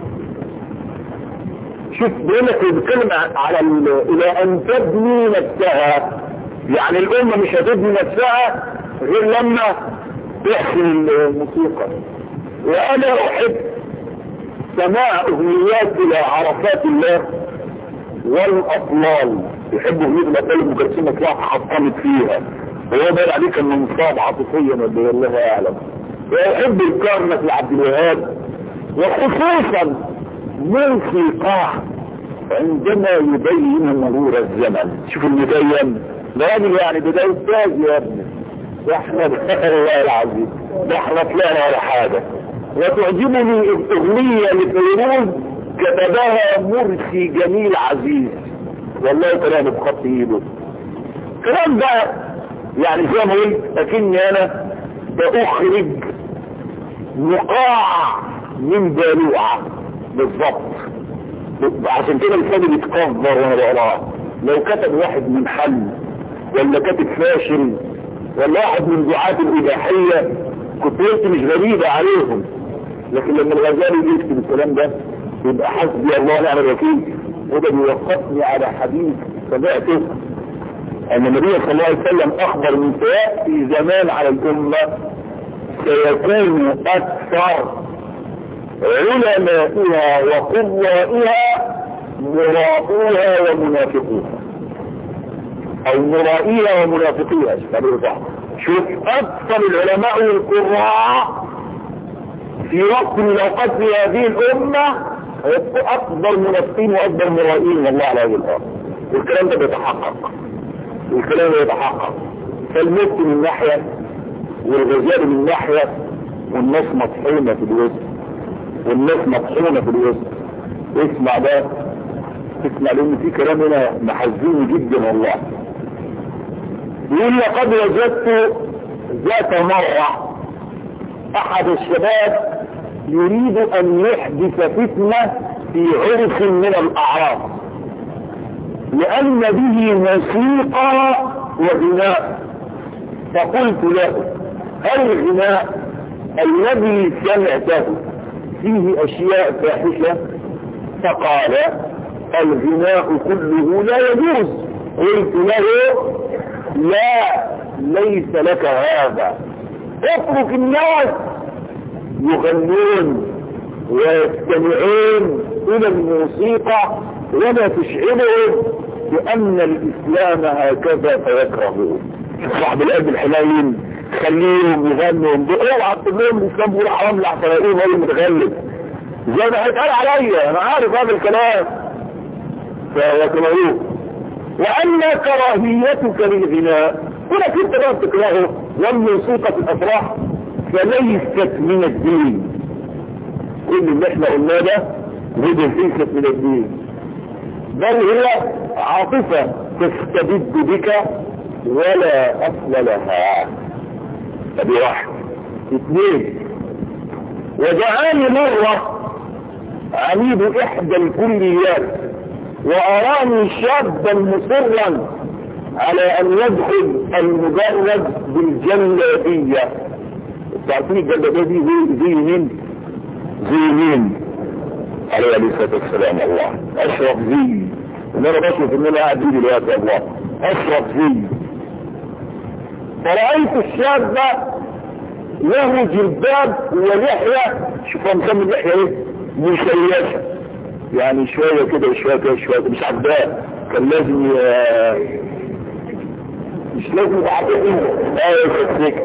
شوف بيقولك بيتكلم على الى ان تبني نفسها يعني الامة مش هتبني نفسها غير لما تحسن الموسيقى. وانا احب سماع اغنيات الى عرفات الله والاطلال. يحبوا اغنية الاطلال المكرسية تلاقي حطمت فيها وهو بقى عليك انه مصاب عاطفيا والله الله اعلم. ويحب الكرنك لعبد الوهاب وخصوصا موسيقاه عندما يبين مرور الزمن. شوف المبين ده راجل يعني ده استاذ يا ابني ده احنا الله العظيم ده احنا طلعنا ولا حاجة. وتعجبني اغنية لفيروز كتبها مرسي جميل عزيز والله كلام بخط ايده. كلام بقى يعني زي ما قلت اكني انا باخرج نقاع من بالوعة بالضبط. عشان كده الفاضي بيتكبر وانا بقراها. لو كتب واحد من حل ولا كاتب فاشل ولا واحد من دعاة الإباحية كنت قلت مش غريبة عليهم. لكن لما الغزالي يكتب الكلام ده يبقى حسبي الله ونعم الوكيل. وده بيوقفني على حديث سمعته ان النبي صلى الله عليه وسلم اخبر من سيأتي زمان على الامة سيكون اكثر علمائها وقوائها مرائوها ومنافقوها او مرائيها ومنافقيها. شوف اكثر العلماء والقراء في وقت من الاوقات في هذه الامة اكبر منافقين واكبر مرائين والله على هذه الارض. والكلام ده بيتحقق والكلام ده بيتحقق. فالموت من ناحية والغزال من ناحية والناس مطحونة في الوسط والناس مطحونة في الوسط. اسمع ده اسمع لان في كلام هنا محزين جدا والله. يقول لقد وجدت ذات مرة احد الشباب يريد ان يحدث فتنة في عرس من الاعراس لان به موسيقى وغناء. فقلت له هل الغناء الذي سمعته فيه اشياء فاحشة؟ فقال الغناء كله لا يجوز. قلت له لا ليس لك هذا. اترك الناس يغنون ويستمعون الى الموسيقى ولا تشعرهم بان الاسلام هكذا فيكرهون. صاحب القلب الحنين خليهم يغنوا اوعى تقول لهم الاسلام بيقول حرام لحسن يقولوا هو المتغلب. زي ما هيتقال عليا، انا عارف هذا الكلام. فهو كمعروف. واما كراهيتك للغناء كونك انت بقى بتكرهه والموسيقى في الافراح فليست من الدين. كل اللي احنا قلناه ده ليست من الدين، بل هي عاطفة تستبد بك ولا اصل لها. ادي واحد. اثنين، وجعلني مرة عميد احدى الكليات واراني شابا مصرا على ان يدخل المجرد بالجلابية. تعرفين الجلابية دي زي زي مين؟ زي مين؟ عليه الصلاة والسلام. الله اشرف زي ان انا بشوف ان انا قاعد دي دلوقتي. الله اشرف زي. فرأيت الشاب له جلباب ولحية، شوفوا مسمي اللحية ايه؟ مشيشة، يعني شوية كده وشوية كده وشوية كده، مش عبدال. كان لازم ي... مش لازم يبقى ايه تسلك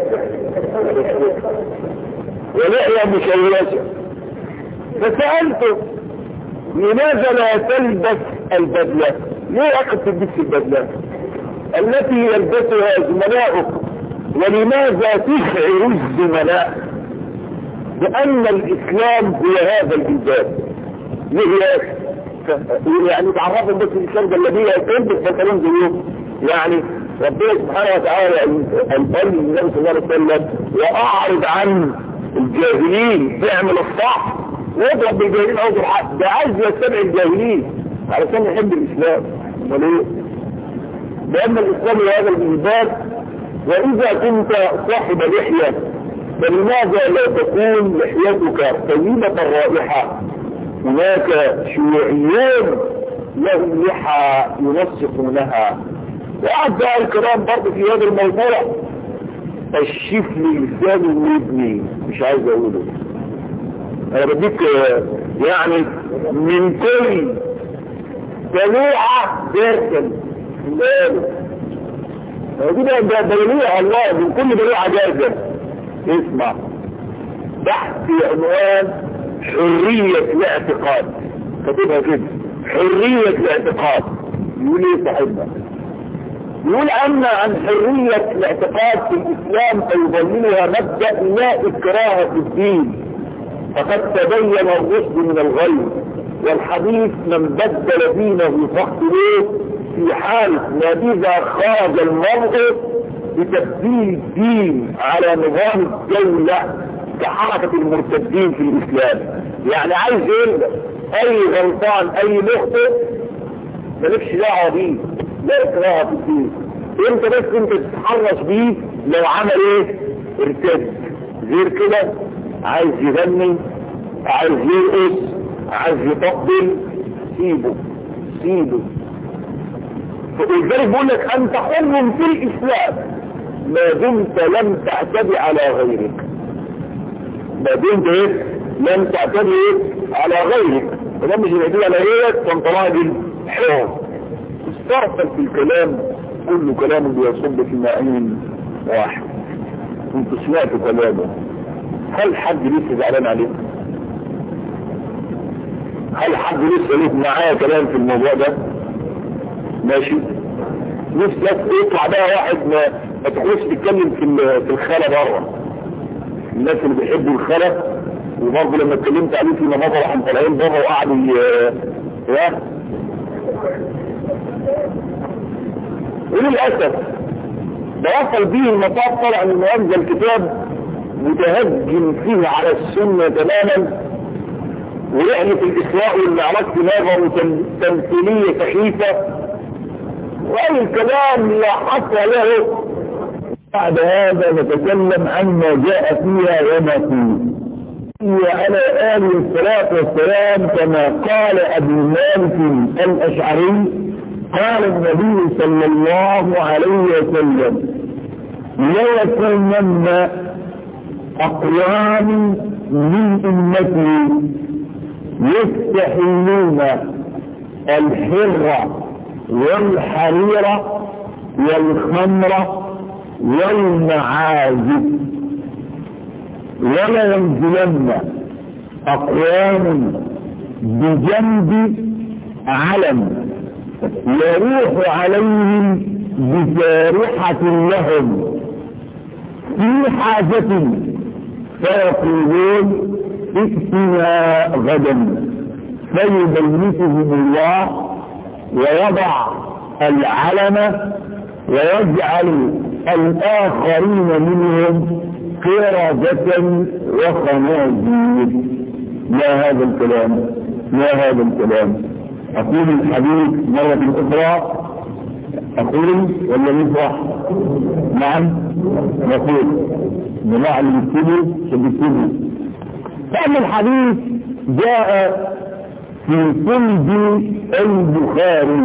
ولحية مشيشة. فسألته لماذا لا تلبس البدلة؟ ليه اخذ تلبس البدلة التي يلبسها زملائك؟ ولماذا تشعر الزملاء بأن الإسلام هو هذا الجلباب؟ ليه يعني تعرفوا بس الإسلام جلابية تلبس بنطلون زيهم؟ يعني ربنا سبحانه وتعالى قال للنبي صلى الله عليه وسلم وأعرض عن الجاهلين تعمل الصح واضرب بالجاهلين أو بالحق. ده عايز يتبع الجاهلين علشان يحب الإسلام. وليه؟ لأن الإسلام هو هذا الجلباب. وإذا كنت صاحب لحية فلماذا لا تكون لحيتك طيبة الرائحة؟ هناك شيوعيون لهم لحى ينسقونها. وقعد بقى الكلام برضه في هذا الموضوع. الشفل لساني وابني مش عايز اقوله، انا بديك يعني من كل دلوعة جرسل دي بقى دلوعة الله من كل دلوعة جرسل. اسمع تحت عنوان حرية الاعتقاد، كتبها كده حرية الاعتقاد. يقول ايه صاحبنا؟ يقول أن عن حرية الاعتقاد في الإسلام فيضمنها مبدأ لا إكراه في الدين، فقد تبين الرشد من الغي، والحديث من بدل دينه فاقتلوه في حال ما إذا خرج المرء بتبديل الدين على نظام الدولة كحركة المرتدين في الإسلام. يعني عايز ايه؟ أي غلطان أي مخطئ مالكش دعوة بيه، لا إكراه في الدين. انت بس انت تتحرش بيه لو عمل ايه؟ ارتد. غير كده عايز يغني، عايز يرقص، عايز يطبل، سيبه سيبه. فلذلك بقول لك انت حر في الاسلام ما دمت لم تعتدي على غيرك. ما دمت ايه؟ لم تعتدي ايه؟ على غيرك. فلما مش يعتدي على غيرك فانت راجل حر. استرسل في الكلام، كل كلام بيصب في ماءين واحد. انت سمعت كلامه، هل حد لسه زعلان عليه؟ هل حد لسه ليه معاه كلام في الموضوع ده؟ ماشي. نفسك يطلع بقى واحد ما, ما تخلص تتكلم في في الخلا بره. الناس اللي بيحبوا الخلا وبرضه لما اتكلمت عليه في مناظر راحوا طالعين بره وقعدوا ي وللأسف بوصل به المطاف طلع من أنزل كتاب متهجم فيه على السنة تماما، ورحلة الإسراء والمعراج نظر تمثيلية سخيفة، وأي الكلام لا حصر له. بعد هذا نتكلم عما جاء فيها وما فيه. وعلى آله الصلاة والسلام كما قال أبو مالك الأشعري قال النبي صلى الله عليه وسلم ليكونن أقوام من أمتي يستحلون الحر والحرير والخمر والمعازف، ولا ينزلن أقوام بجنب علم يروح عليهم بجارحة لهم في حاجة فيقولون ائتنا غدا فيبيتهم الله ويضع العلم ويجعل الآخرين منهم قردة وخنازير. ما هذا الكلام؟ ما هذا الكلام؟ أقول الحديث مرة أخرى، أقول ولا نفرح؟ نعم نقول جماعة اللي بيكتبوا بيكتبوا. فأما الحديث جاء في سند البخاري،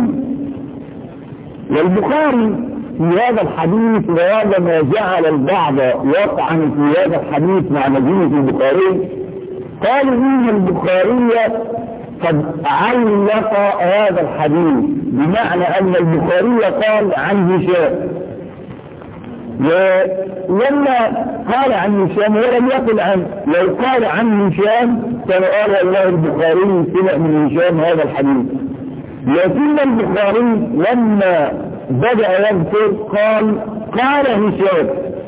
والبخاري في هذا الحديث، وهذا ما جعل البعض يطعن في هذا الحديث مع مدينة البخاري، قالوا إن البخاري قد علق هذا الحديث، بمعنى أن البخاري قال عن هشام، ولما قال عن هشام ولم يقل عن، لو قال عن هشام كان قال الله البخاري سمع من هشام هذا الحديث، لكن البخاري لما بدأ يذكر قال قال هشام،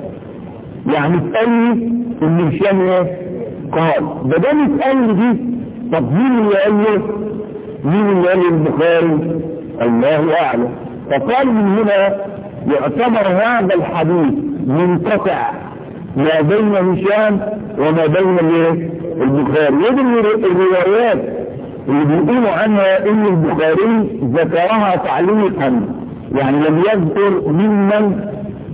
يعني تقلي ان هشام قال، بدل تقلي دي طب مين اللي قال له؟ مين اللي قال البخاري؟ الله اعلم. فقال من هنا يعتبر هذا الحديث منقطع ما بين هشام وما بين البخاري. ودي الروايات اللي بيقولوا عنها ان البخاري ذكرها تعليقا، يعني لم يذكر ممن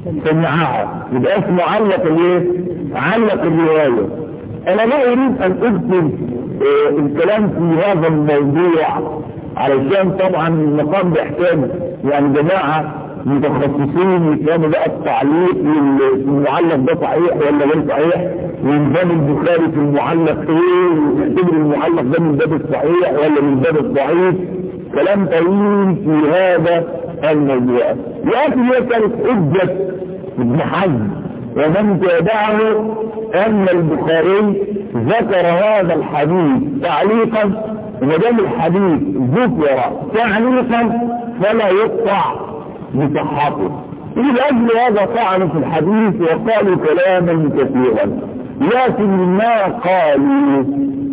سمعها، يبقى اسمه علق الايه؟ علق الروايه. انا لا اريد ان اذكر إيه الكلام في هذا الموضوع، علشان طبعا المقام بيحتاج يعني جماعه متخصصين يفهموا بقى التعليق المعلق ده صحيح ولا غير صحيح، وينبان البخاري في المعلق ايه، ويعتبر المعلق ده من باب الصحيح ولا من باب الضعيف. كلام طويل في هذا الموضوع. لكن هي كانت حجة ابن حزم ومن تابعه ان البخاري ذكر هذا الحديث تعليقا، وما دام الحديث ذكر تعليقا فلا يقطع بصحته. لأجل هذا طعنوا في الحديث وقالوا كلاما كثيرا، لكن ما قالوا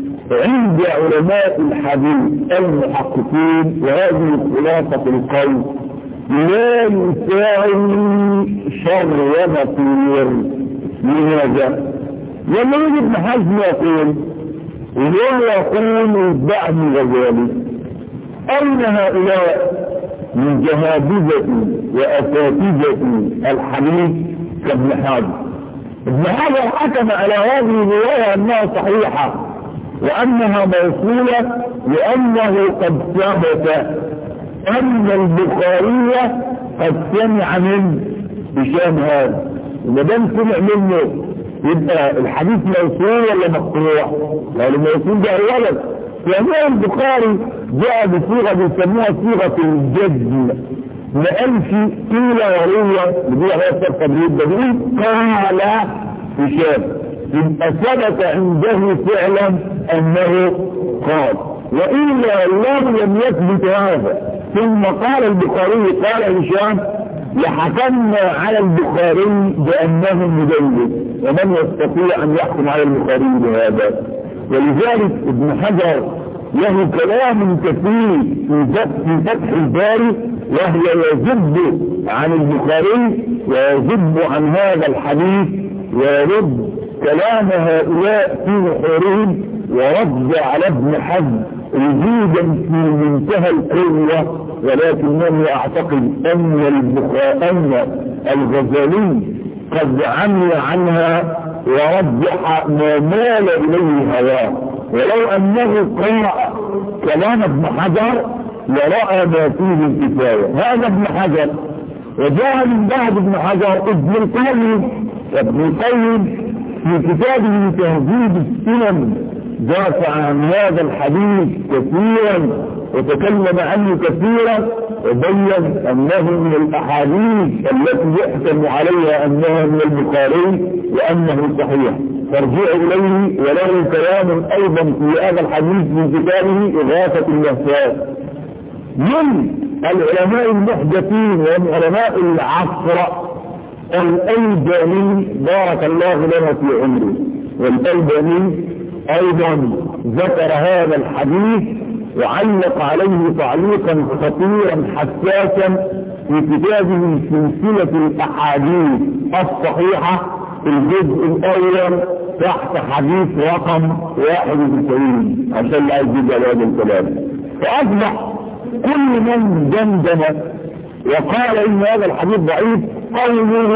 عند علماء الحديث المحققين، وهذه خلاصة القول، لا يساوي شر وبطير. لماذا؟ لما يجي ابن حزم يقول وهو يقول الدعم الغزالي أين هؤلاء من جهابذة وأساتذة الحديث كابن حزم؟ ابن حزم حكم على هذه الرواية أنها صحيحة وأنها موصولة، لأنه قد ثبت أن البخاري قد سمع من هشام هذا، وما دام سمع منه يبقى الحديث موصول ولا مقطوع؟ لأن الموصول ده ولد. يعني البخاري جاء بصيغة بيسموها صيغة الجزم، ما قالش قيل وروى بدون هذا التبريد، بدون قال هشام، يبقى ثبت عنده فعلا انه قال. والا لو لم يثبت هذا ثم قال البخاري قال هشام لحكمنا على البخاري بانه مدلس، ومن يستطيع ان يحكم على البخاري بهذا؟ ولذلك ابن حجر له كلام كثير في فتح الباري، وهو يذب عن البخاري ويذب عن هذا الحديث ويرد كلام هؤلاء في محورهم، ورد على ابن حزم وجودا في منتهى القوة. ولكنني اعتقد ان البخاري ان الغزالي قد عمي عنها ورجح ما مال اليه هواه، ولو انه قرأ كلام ابن حجر لرأى ما فيه الكفاية. هذا ابن حجر، وجاء من بعد ابن حجر ابن القيم، ابن القيم في كتابه تهذيب السنن دافع عن هذا الحديث كثيرا وتكلم عنه كثيرا، وبين انه من الاحاديث التي يحكم عليها انها من البخاري وانه صحيح. فارجعوا إليه، وله كلام أيضا في هذا الحديث من كتابه إغاثة اللهفان. من العلماء المحدثين ومن علماء العصر الألباني بارك الله لنا في عمره، والألباني أيضا ذكر هذا الحديث وعلق عليه تعليقا خطيرا حساسا في كتابه سلسلة الأحاديث الصحيحة في الجزء الأول تحت حديث رقم واحد وتسعين، عشان لا يجيب على هذا الكلام. فأصبح كل من جندم وقال إن هذا الحديث ضعيف قوله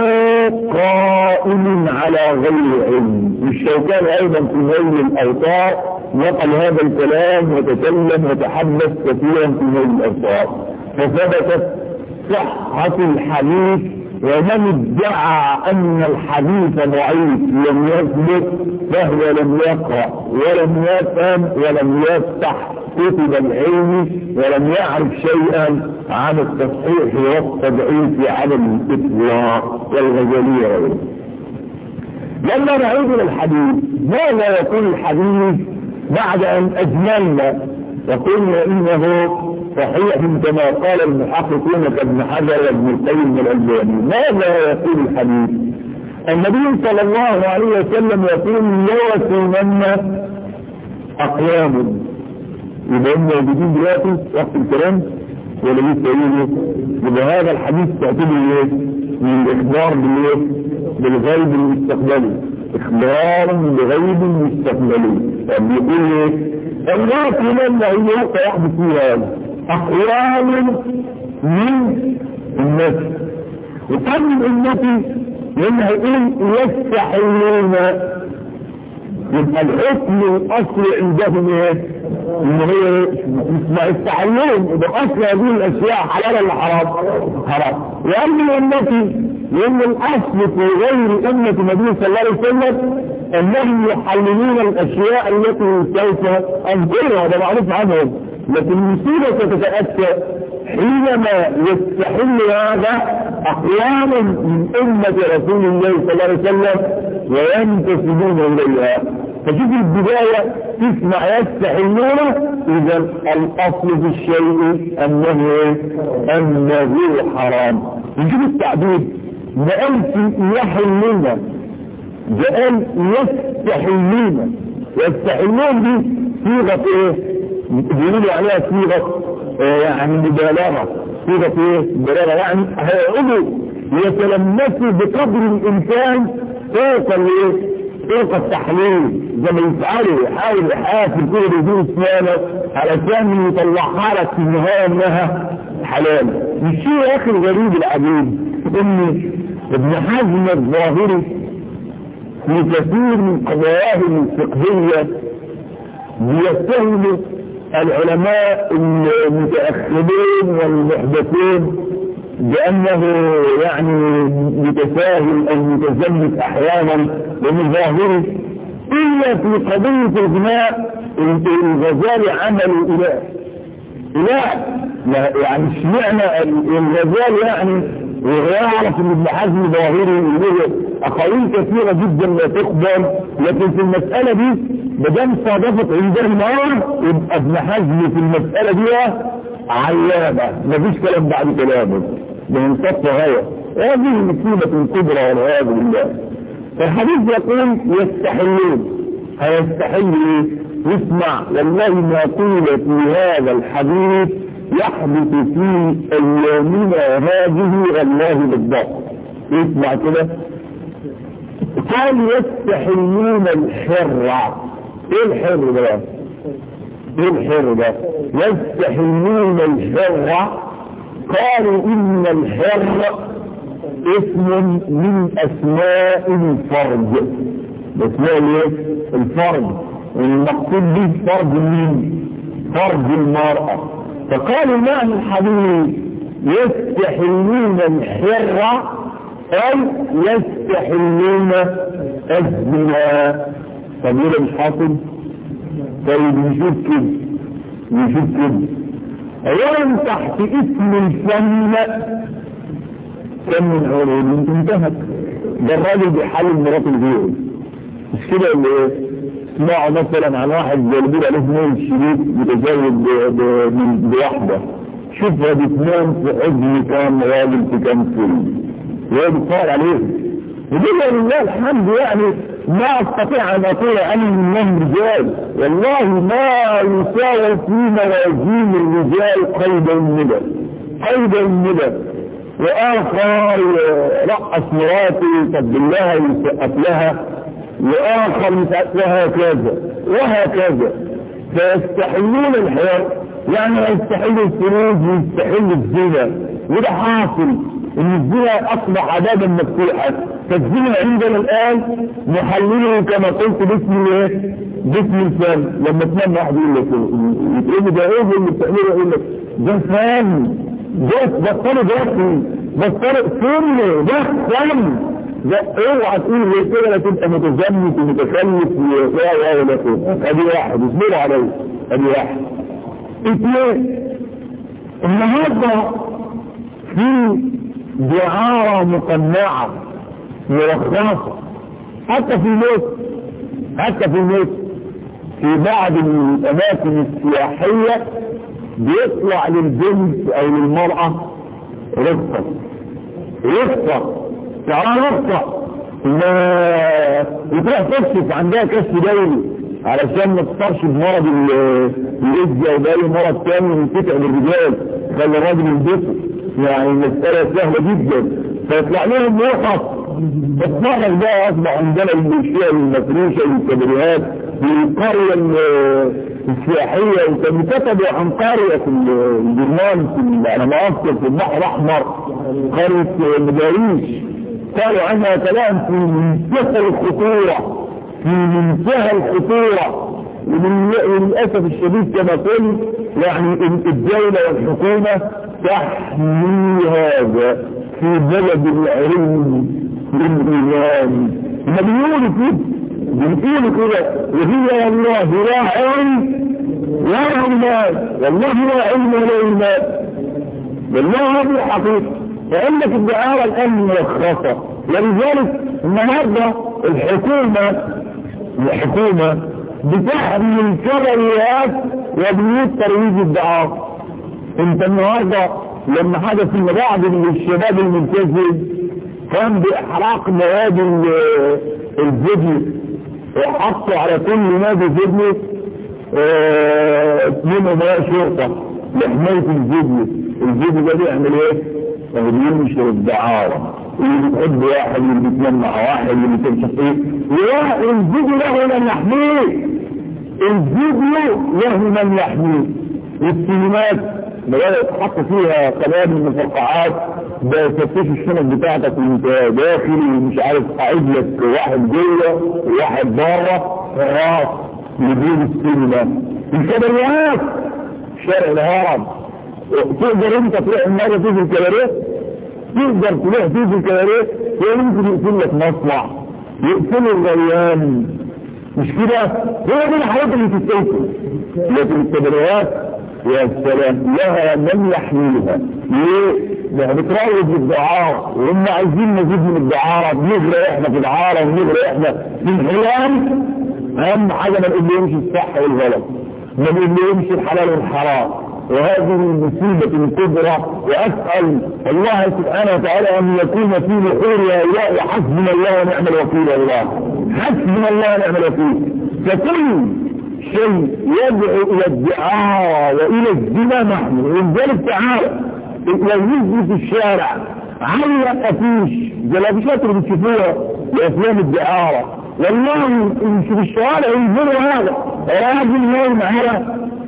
قائم على غير علم. الشوكاني أيضا في نيل الأوطار نقل هذا الكلام وتكلم وتحدث كثيرا في نيل الأوطار، فثبتت صحة الحديث. ومن ادعى أن الحديث ضعيف لم يثبت فهو لم يقرأ ولم يفهم ولم يفتح كتب العلم ولم يعرف شيئا عن التصحيح والتضعيف على الإطلاق والغزالية غيره. لما نعود إلى الحديث، ماذا يكون الحديث بعد أن أجملنا وقلنا إنه صحيح كما قال المحققون كابن حجر وابن القيم الألباني؟ ماذا يقول الحديث؟ النبي صلى الله عليه وسلم يقول يوسمن أقيام. يبقى هم موجودين دلوقتي وقت الكلام ولا لسه يقولوا؟ يبقى هذا الحديث تعتبر ايه؟ من الإخبار بالايه؟ بالغيب المستقبلي، إخبار بغيب مستقبلي. طب يقول ايه؟ الله كمان هي وقت يحدث فيها هذا أقوال من الناس. وقال من الناس لأنه يقول يستحلون، يبقى الحكم الأصل عندهم ايه؟ إنه هي ما يستحلون، يبقى أصل هذه الأشياء حلال ولا حرام؟ حرام. وأما النبي لأن الأصل في غير أمة النبي صلى الله عليه وسلم أنهم يحللون الأشياء التي سوف أنكرها، هذا معروف عنهم. لكن المصيبة تتأتى حينما يستحل هذا أقوام من أمة رسول الله صلى الله عليه وسلم وينتسبون إليها. فشوف البداية تسمع يستحلون، إذا الأصل في الشيء أنه أنه حرام. نشوف التعبير بأنت يحلون بأن يستحلون. يستحلون دي صيغة ايه؟ بيقولوا عليها صيغة إيه؟ يعني مبالغة، صيغة ايه؟ مبالغة، يعني هيقولوا يتلمسوا بقدر الإمكان فوق الايه؟ فوق التحليل، زي ما يفعلوا يحاول يحافل كل بدون اسنانه علشان يطلعها لك في النهاية انها حلال. الشيء يا اخي الغريب العجيب ان ابن حزم الظاهري في كثير من قضاياه الفقهية بيتهم العلماء المتأخرين والمحدثين بأنه يعني متساهل أو متزمت أحيانا من ظاهره، إلا في قضية الغناء الغزالي عملوا إله إله يعني اشمعنى الغزالي يعني ويعرف ان ابن حزم ظاهري له اقاويل كثيرة جدا لا تقبل، لكن في المسألة دي مدام صادفت عنده النار يبقى ابن حزم في المسألة دي علامة مفيش كلام بعد كلامه من صف غاية. هذه مصيبة كبرى والعياذ بالله. فالحديث يقول يستحلون، هيستحل ايه؟ اسمع والله ما قيل في هذا الحديث يحدث في ايامنا هذه والله بالضبط. اسمع كده، قال يستحلون الحر. ايه الحر ده؟ ايه الحر ده؟ يستحلون الحر. قالوا ان الحر اسم من اسماء الفرد، اسماء ايه؟ الفرد، والمقصود به فرد مين؟ فرد المرأة. فقالوا معنى الحديث يستحلون الحر أي يستحلون الزنا. طب يقول مش حاصل؟ طيب نشوف كده نشوف كده أولا تحت اسم الفن كم من علوم انتهت. ده الراجل بيحلل مرات الغير مش كده اللي ايه؟ اسمعوا مثلا عن واحد زي اللي بيقول عليه اثنين شريك متزوج بواحدة، شوفها بتنام في حجم كام راجل في كام فيلم وهو بيتصور عليه. وبالله لله الحمد يعني ما استطيع ان اقول ان منهم رجال، والله ما يساوي في موازين الرجال قيد الندى قيد الندى. واخر رقص مراته طب بالله يسقف لها، واخر يسقف لها كذا وهكذا، فيستحلون الحياه، يعني يستحل الفلوس ويستحل الزنا. وده حاصل ان الزنا اصبح عذابا مفتوحا. فالزنا عندنا الان نحلله كما قلت باسم ايه؟ باسم الفن. لما تنام واحد يقول لك يقول ده ايه اللي بتعمله؟ يقول لك ده فن، ده بطلوا جرافي، بطلوا فن، ده فن. ده اوعى تقول زي كده لا تبقى متزمت ومتخلف ويا يا ولا كده. ادي واحد اصبروا عليه، ادي واحد. اثنين، النهارده في دعارة مقنعة مرخصة حتى في مصر، حتى في مصر في بعض الأماكن السياحية بيطلع للبنت أو للمرأة رفقة رفقة تعالى رفقة ما يتروح تكشف عندها كشف دولي علشان ما تصارش بمرض الإيدز أو بأي مرض تاني ينفتح للرجال خلي الراجل ينبسط. يعني المسألة سهلة جدا. فيطلع لهم مرخص. اتفرج بقى اصبح عندنا المنشئة والمفروشة والكبريات والقرية السياحية، وكانوا كتبوا عن قرية في الجرمان في على مصر في البحر الأحمر، قرية مداريش، قالوا عنها كلام في منتهى الخطورة، في منتهى الخطورة. وللأسف الشديد كما قلت يعني الدولة والحكومة تحمي هذا في بلد العلم والإيمان. ما بيقولوا كده بيقولوا كده وهي والله لا علم ولا إيمان، والله لا علم ولا إيمان، والله هذه الحقيقة. فإنك الدعارة الآن مرخصة. ولذلك النهارده الحكومة الحكومة بتحمي الكبريات وبيوت ترويج الدعارة. انت النهارده لما حدث ان بعض الشباب الملتزم قام باحراق نوادي الفيديو وحطوا على كل نادي فيديو اثنين امراء شرطه لحمايه الفيديو. الفيديو ده بيعمل ايه؟ بينشر الدعاره، اللي بتحب واحد، اللي بيتنمى مع واحد، اللي بتمسك ايه، والفيديو له من يحميه، الفيديو له من يحميه. والسينمات بدأت تحط فيها قنابل المفرقعات بفتش الشنط بتاعتك وانت داخل ومش عارف قاعد لك واحد جوه وواحد بره راس لدين السينما. الكباريات شارع الهرم تقدر انت تروح النهارده تيجي الكباريه، تقدر تروح تيجي الكباريه ويمكن يقفل لك مصنع، يقفلوا الغيان، مش كده؟ هو دي الحاجات اللي تتقفل. لكن الكباريات يا سلام لها من يحملها. ليه؟ ده بتروج بالدعارة وهم عايزين نزيد من الدعارة، بنغرق احنا في الدعارة ونغرق احنا في الحلال. اهم حاجة ما نقول لهمش الصح والغلط، ما نقول لهمش الحلال والحرام. وهذه المصيبة الكبرى. واسأل الله سبحانه وتعالى ان يكون في نحور هؤلاء وحسبنا الله ونعم الوكيل. الله حسبنا الله ونعم الوكيل. فكل شيء يدعو الى الدعارة والى الزنا نحن. ولذلك تعالى لو نزل في الشارع علق افيش جلابيشات اللي بتشوفوها لافلام الدعارة، والله يمشي في الشوارع ينزلوا هذا راجل نايم على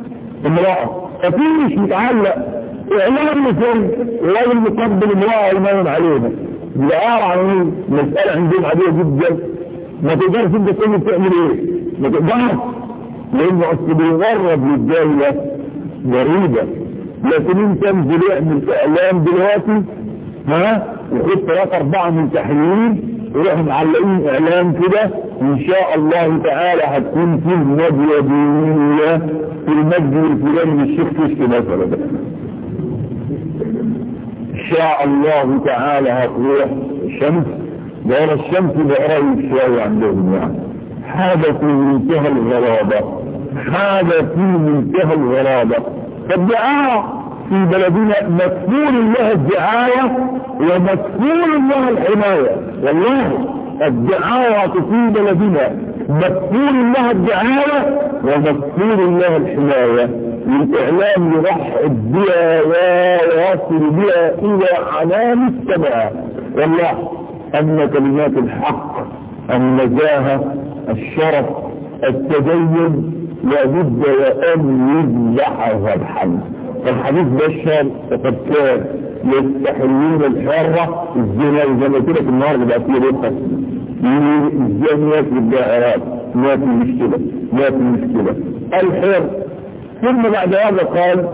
امرأة افيش متعلق اعلام مثل راجل مقبل امرأة ينايم عليها. الدعارة عن مسألة عندهم عادية جدا، ما تقدرش انت تقول تعمل ايه، ما تقدرش، لانه اصل بيغرب للدولة غريبة. لكن انت انزل اعمل اعلام دلوقتي ها وخد ثلاثة اربعة من تحليل وروح معلقين اعلام كده، ان شاء الله تعالى هتكون فيه ندوة دينية في المسجد الفلاني للشيخ كشك مثلا. ان شاء الله تعالى هتروح الشمس، دور الشمس بقريب شوية عندهم يعني حاجة في منتهى الغرابة، حاجة في منتهى الغرابة. فالدعاء في بلدنا مكفول الله الدعاية ومكفول الله الحماية. والله الدعاية في بلدنا مكفول الله الدعاية ومكفول الله الحماية. الإعلام يرحب بها ويصل بها إلى عنان السماء. والله أن كلمات الحق، النزاهة، الشرف، التدين لابد وأن يذبح ذبحا. الحديث بشر فقد كان يستحلون الحرة الزنا زي ما قلت لك النهارده بقى فيه رخص الزانيات والدائرات، ما في مشكلة ما في مشكلة الحر. ثم بعد هذا قال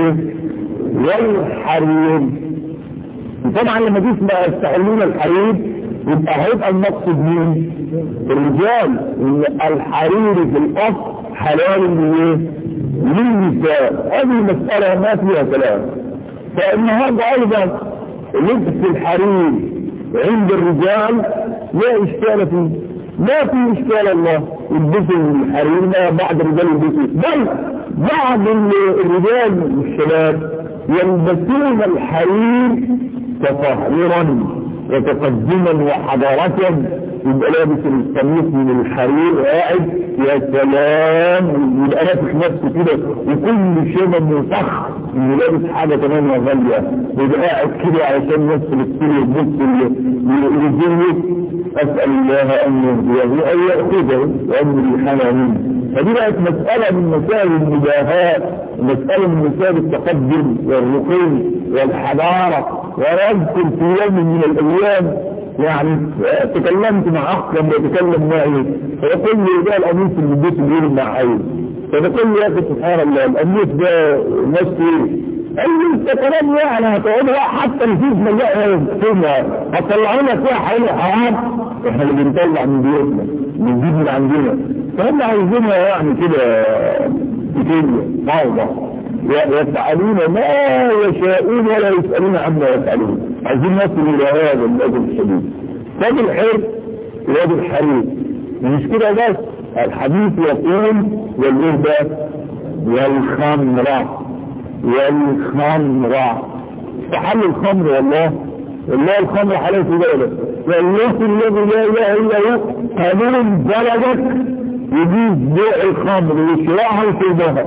والحرير. طبعا لما تسمع يستحلون الحرير يبقى هيبقى المقصد مين؟ الرجال. الحرير في الاصل حلال للنساء، هذه المسألة ما فيها كلام. فالنهارده ايضا لبس الحرير عند الرجال لا اشكال فيه، ما في اشكال. الله يلبسوا الحرير، ما بعض الرجال يلبسوا، بل بعض الرجال والشباب يلبسون الحرير تطهرا وتقدما وحضارة. يبقى لابس القميص من الحرير وقاعد يا سلام، يبقى لابس نفسه كده وكل شيء منفخ انه لابس حاجه كمان غاليه، يبقى قاعد كده علشان نفس الكتير يبص للجنة. اسال الله ان يهديه ان ياخذه وان يحنى منه. فدي بقت مساله من مسائل المباهاه، مساله من مسائل التقدم والرقي والحضاره. واذكر في يوم من الايام يعني تكلمت مع اخ لما يتكلم معي فيقول لي ده القميص اللي بيلبسه بيقول مع عين، فبقول لي يا اخي سبحان الله القميص ده نفسه قال لي انت كلام يعني هتقعد حتى الفيز مليئه فيها هتطلعوا لنا فيها حلو حرام. احنا اللي بنطلع من بيوتنا بنجيب من عندنا، فهم عايزينها يعني كده كتير فوضى يفعلون ما يشاءون ولا يسألون عما يفعلون. عايزين نصل الى هذا الأجل الشديد. فهذا الحر وهذا الحرير مش كده بس، الحديث يقول والإهدى والخمرة والخمرة فحل الخمر. والله والله الخمر حلال في ذلك، والله الذي لا اله الا هو قانون بلدك يجيز بيع الخمر وشراءها وشربها،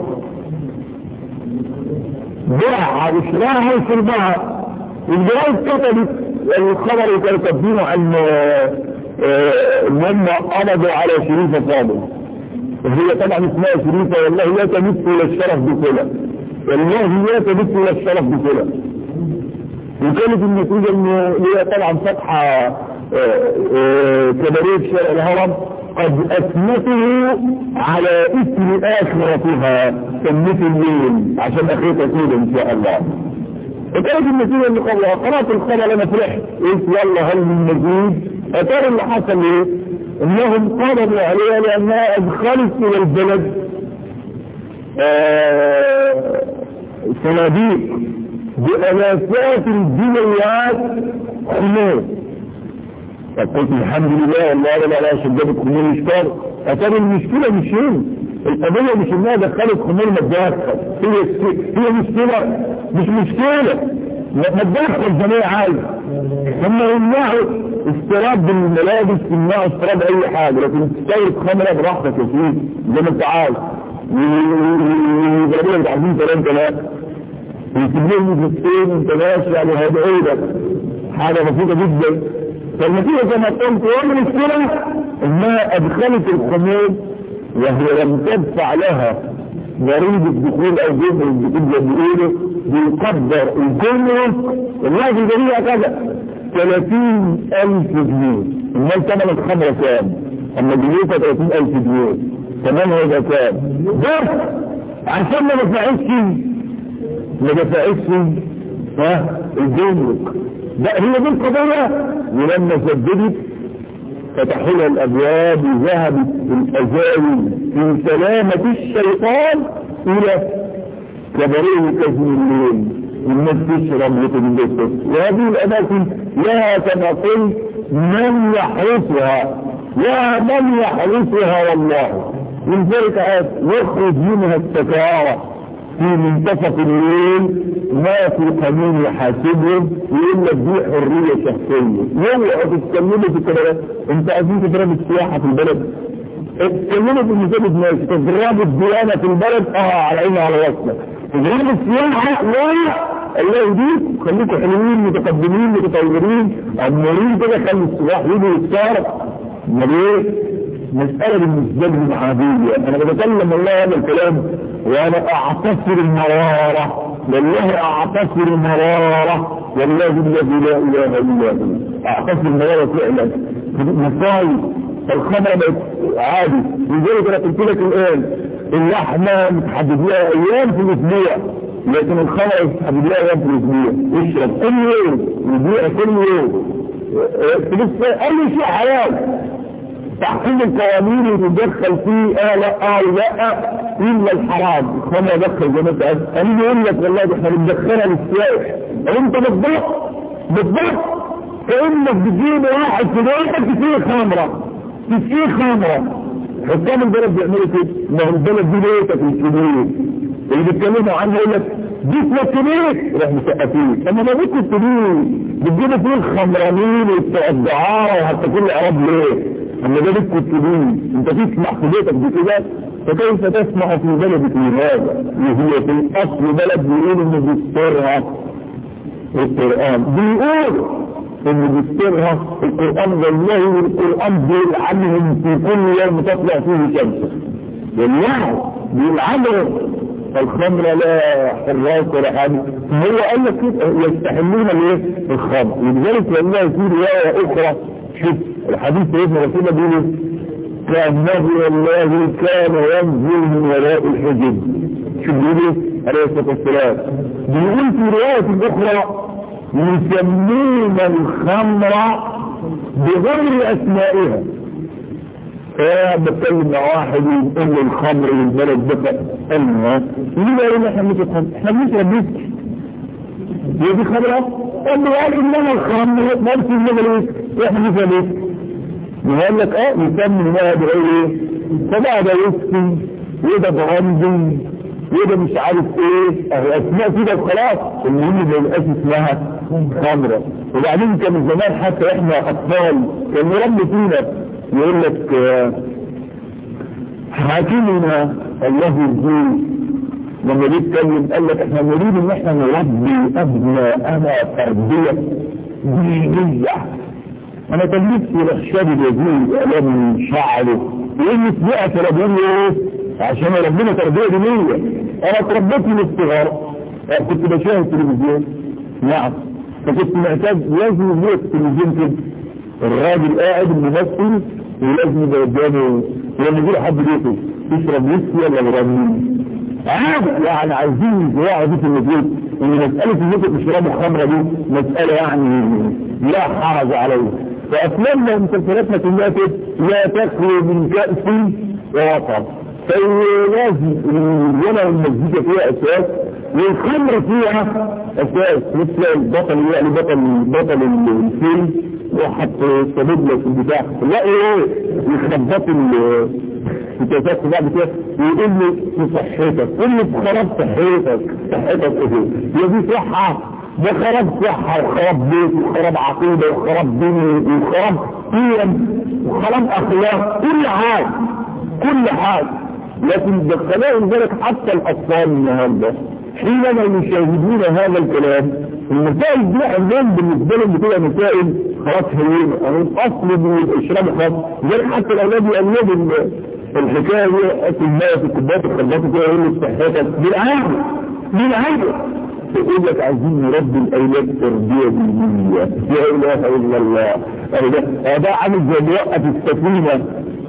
بيعها وشراءها وشربها. الجرايد كتبت الخبر كانوا كاتبينه عن ان هم قبضوا على شريفه فاضل، وهي طبعا اسمها شريفه والله لا تمت الى الشرف بكله، والله لا تمت الى الشرف بكله. وكانت النتيجه ان هي طبعا فتحه كباريه شارع الهرم قد اثنته على اسم اخرتها سميت الليل عشان اخرتها كده ان شاء الله. وكانت النتيجه اللي قبلها قرات الخبر انا فرحت قلت يلا هل من مزيد. اتاري اللي حصل ايه؟ انهم قبضوا عليها لانها ادخلت الى البلد صناديق بآلافات الجنيات خمور. فقلت الحمد لله والله ولا لا شددت خمور مشكلة. أتاري المشكلة مش هنا، القضية مش انها دخلت خمور متدخل، هي هي مشكلة مش مشكلة متدخل زي عايز. هم يمنعوا استيراد بالملابس، يمنعوا استيراد اي حاجة، لكن تستورد خمرة براحتك يا سيدي زي ما انت عايز. يضربوا لك عايزين كلام كلام يسيبون المسكين انت ماشي يعني هيدعوا لك حاجة بسيطة جدا. فالنتيجة زي ما قلت ومن السنة انها ادخلت الخمور وهي لم تدفع لها ضريبة الدخول او جزء الدخول زي بيقولوا بيقدر الجمرك والله في جميع كذا ثلاثين ألف جنيه. امال ثمن الخمرة كام؟ اما جنيتها ثلاثين ألف جنيه ثمنها يبقى كام؟ بس عشان ما دفعتش ما دفعتش ها الجمرك. ده هي دي القضية. ولما سددت فتحوا لها الابواب وذهبت الازاوي في سلامة الشيطان الى كباريه كازين الليل الناس تشرب وتنبسط، وهذه الأماكن لها كما قلت من يحرسها، لا من يحرسها والله. من ذلك يخرج منها السكارى في منتصف الليل ما في قانون يحاسبهم ويقول لك دي حريه شخصيه. يوعوا تتكلموا في كده، انت عايزين تضربوا السياحه في البلد؟ اتكلموا في المساجد ماشي، تضربوا الديانه في البلد اه على عيني على راسنا. تضربوا السياحه لا، الله يهديك، خليكم حلوين متقدمين متطورين عمالين كده، خلي السياح يجوا يتصارف. امال ايه؟ مسألة بالنسبة لي عادية. أنا بتكلم الله هذا الكلام وأنا أعتصر المرارة، والله أعتصر المرارة، والله الذي لا إله إلا هو أعتصر المرارة فعلا. مصايب الخمرة بقت عادي، لذلك أنا قلت لك الآن اللحمة متحدد لها أيام في الأسبوع، لكن الخمرة متحدد لها أيام في الأسبوع. اشرب كل يوم وبيع كل يوم، لسه أي شيء حياة. تحقيق القوانين وتدخل فيه اه لا اه لا الا الحرام. خلنا ادخل زي ما انت عايز، انا بقول لك والله احنا بندخلها للسائح، وانت بالضبط بالضبط كانك بتجيب واحد في بيتك فيه خمره فيه خمره. حكام البلد بيعملوا كده، ما هو البلد دي بيتك الكبير اللي بيتكلموا عنه يقول لك جسمك كبير راح مسقفين. اما ما بيتك الكبير بتجيبوا فيه الخمرانين وبتوع الدعاره وهتاكل العرب ليه؟ أما ده بيتك الكبير انت تسمع في بيتك بكده، فكيف تسمع في بلدك لهذا؟ وهي في الأصل بلد بيقول إنه بيسترها القرآن، بيقول إنه بيسترها القرآن، والله والقرآن بيلعنهم في كل يوم تطلع فيه شمس، والله بيلعنهم. الخمر لا حراس ولا حاجة، هو قال لك كده يستحلون الايه؟ الخمر. لذلك والله في رواية أخرى، شوف الحديث سيدنا رسول الله بيقول كأنه والله كان ينزل من وراء الحجب. شوف بيقول عليه الصلاة والسلام، بيقول في رواية أخرى يسمون الخمر بغير أسمائها. فأنا بتكلم مع واحد يقول له الخمر والبلد بقى أنها ليه يقول احنا بنشرب خمر؟ احنا بنشرب بيسك هي دي خمرة؟ قال له قال إنما الخمر نفس النبل ايه؟ احنا بنشرب بيسك يقول لك اه يسمي ما بغير ايه؟ فبقى ده يسكي وده بغندي وده مش عارف ايه، اهو اسماء كده خلاص، المهم ما يبقاش اسمها خمرة. وبعدين كان زمان حتى احنا اطفال كان يربي فينا يقول لك حاكمنا الله يرضيه لما بيتكلم قال لك احنا نريد ان احنا نربي ابناءنا تربيه دينيه. انا كان نفسي رشاد اليزيد قلم شعره يقول لي اسمها تربيه ايه؟ عشان ربنا تربيه دينيه. انا اتربيت من الصغر، كنت بشاهد تلفزيون نعم، فكنت محتاج لازم يجي التلفزيون كده الراجل قاعد الممثل ولازم يبقى قدامه لما يجي له حد بيته يشرب ويسكي ولا برامين عادي، يعني عايزين يزرعوا دي في النبيت ان مساله انكم تشربوا خمره دي مساله يعني لا حرج عليه. فافلامنا ومسلسلاتنا كلها كده لا تخلو من كأس ووطن، فلازم الغنى والمزيكا فيها اساس والخمر فيها اساس. مثل البطل يعني بطل بطل الفيلم وحط صديق في البتاع لا ايه يخبط الكتاب في بعض كده ويقول له في صحتك، قول له في خراب صحتك، صحتك ايه؟ هي دي صحة؟ ده خراب صحة وخراب بيت وخراب عقيدة وخراب دين وخراب قيم وخراب اخلاق، كل حاجة كل حاجة. لكن دخلوا ذلك حتى الاطفال النهارده حينما يشاهدون هذا الكلام المسائل دي عندهم بالنسبه لهم بتبقى مسائل خلاص هينه، يعني الاصل بالاشراب خلاص. ذلك حتى الاولاد يقلدوا الحكايه دي، اكل ماء في الكوبايات الخلاطه كده يقول له صحتك بالعقل بالعقل. يقول لك عايزين نربي الاولاد تربيه دينيه، لا اله الا الله. هذا عامل زي موقف السفينه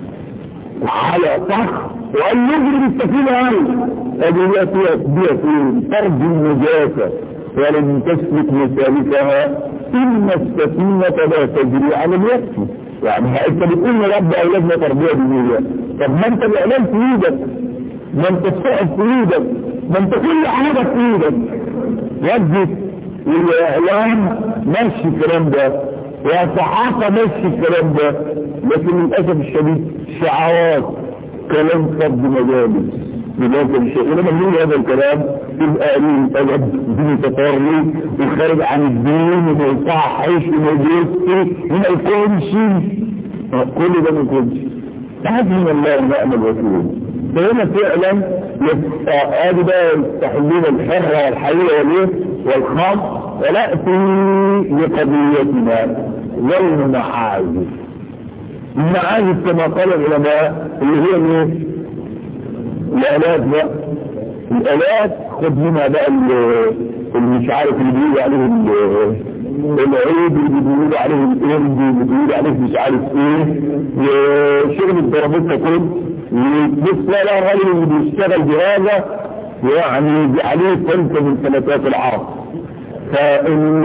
على صخر وقال يجري بالسفينه عنه ادي فيها بيها فين ترجي النجاسه ولم تسلك مسالكها ان السفينه لا تجري على اليأس. يعني انت بتقول نربي اولادنا تربيه دينيه، طب ما انت الاعلام في ايدك، ما انت الصحف في ايدك، ما انت كل حاجه في ايدك. وجدت والاعلام ماشي الكلام ده والصحافه ماشي الكلام ده، لكن للاسف الشديد شعارات كلام فرد مجالس للاسف الشديد. ولما نقول هذا الكلام يبقى قليل ادب متطرف وخارج عن الدين وما يصحش وما يجوزش وما يكونش، كل ده ما يكونش. حسبنا الله ونعم الوكيل. فهنا فعلا ادي بقى يستحلون الحره والحقيقه والايه والخمر، وناتي لقضيتنا والمعازف. المعازف كما قال العلماء اللي هي الايه؟ الالات بقى. الالات خد منها بقى اللي مش عارف اللي بيقولوا عليه العيد، اللي بيقولوا عليه الارض، اللي بيقولوا عليه مش عارف ايه، شغل الضربات كله. بس لا لا الراجل اللي بيشتغل بهذا يعني عليه فلسفه من فلسفات العرب. فال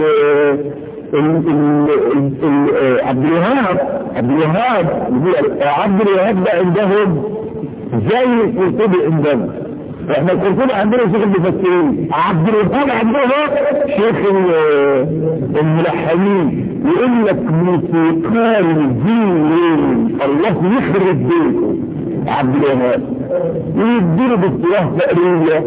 عبد الوهاب عبد الوهاب عبد الوهاب ده عندهم زي القرطبي عندنا. احنا القرطبي عندنا شيخ المفسرين، عبد الوهاب عندهم شيخ الملحنين. يقول لك موسيقار الدين الله يخرب بيته عبد الوهاب، يديله باصطلاح تقريبا،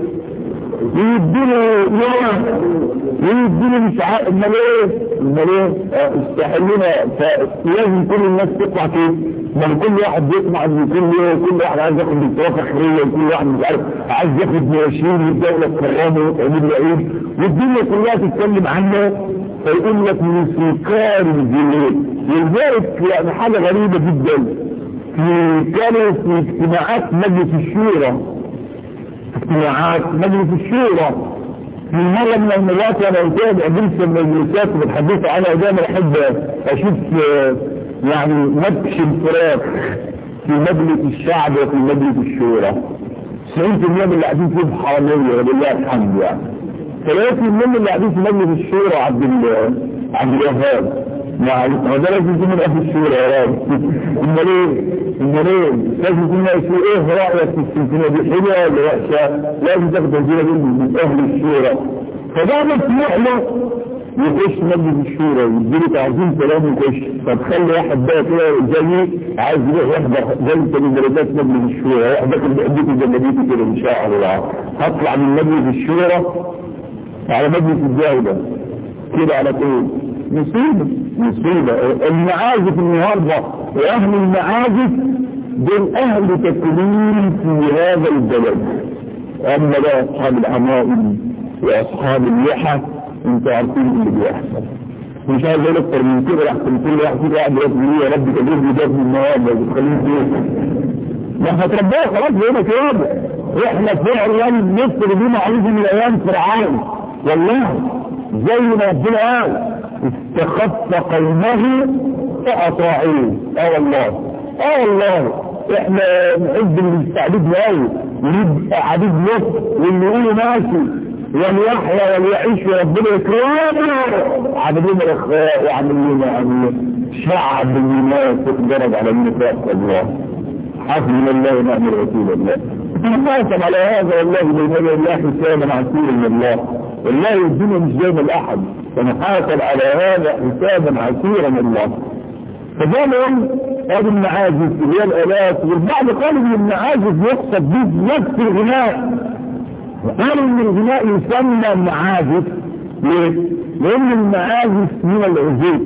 يديله يوم، يديله مش عارف امال ايه امال ايه استحلنا. فلازم كل الناس تطلع كده، ما كل واحد بيطمع ان يكون كل واحد عايز ياخد دكتوراه فخريه، وكل واحد مش عارف عايز ياخد مواشين والدوله الكرامه وتعمل له عيد والدنيا كلها تتكلم عنه. فيقول لك موسيقار الجنين. ولذلك يعني حاجه غريبه جدا، في كانوا في اجتماعات مجلس الشورى، اجتماعات مجلس الشورى في مرة من المرات وانا اتابع جلسة من المجلسات وبتحدثوا عنها دايما احب اشوف يعني نبش الفراق في مجلس الشعب وفي مجلس الشورى. تسعين بالمية من اللي قاعدين فيه حرامية ولله الحمد يعني. ثلاثين بالمية اللي قاعدين في مجلس الشورى عبد عبد الوهاب. ما ده لازم يكون من اهل الشورى يا رب. امال ايه؟ امال ايه؟ لازم يكون يقول ايه رايك في السلسله دي حلوه ولا وحشه؟ لازم تاخد الجيله دي من اهل الشورى. فده مسموح له يخش مجلس الشورى ويديله تعظيم كلام يخش. فتخلي واحد بقى كده زيي عايز يروح يحضر جلسه من جلسات مجلس الشورى، يحضر بيديك جلديتي كده ان شاء الله. هطلع من مجلس الشورى على مجلس الدوله كده على طول. مصيبة مصيبة. المعازف النهاردة واهل المعازف دول اهل تكليم في هذا البلد. اما بقى اصحاب العمائم واصحاب اللحى انتوا عارفين اللي بيحصل. مش عايز اقول اكتر من كده لحسن كل واحد فيكم قاعد يقول لي يا رب تجيب لي ده من النهارده وتخليني فيه. ما هتربوها خلاص بقينا كده. احنا فعلا مصر دي معروفه من ايام فرعون والله، زي ما ربنا قال استخف قومه فأطاعوه. اه والله اه والله احنا نحب الاستعباد قوي، ونبقى عبيد له واللي يقولوا ماشي وليحيى وليعيش وربنا يكرمه. عامل لنا اخاء وعامل لنا يعني شعب الناس تتدرج على النفاق. الله حسبنا الله ونعم الوكيل. الله نحاسب على هذا والله بين الله حسابا عسيرا من الله. والله الدنيا مش جايه من احد، فنحاسب على هذا حسابا عسيرا من الله. فقالوا هذه المعازف اللي هي الالات، والبعض قالوا ان المعازف يقصد به نفس الغناء. قالوا ان الغناء يسمى معازف. ليه؟ لان المعازف من العزيف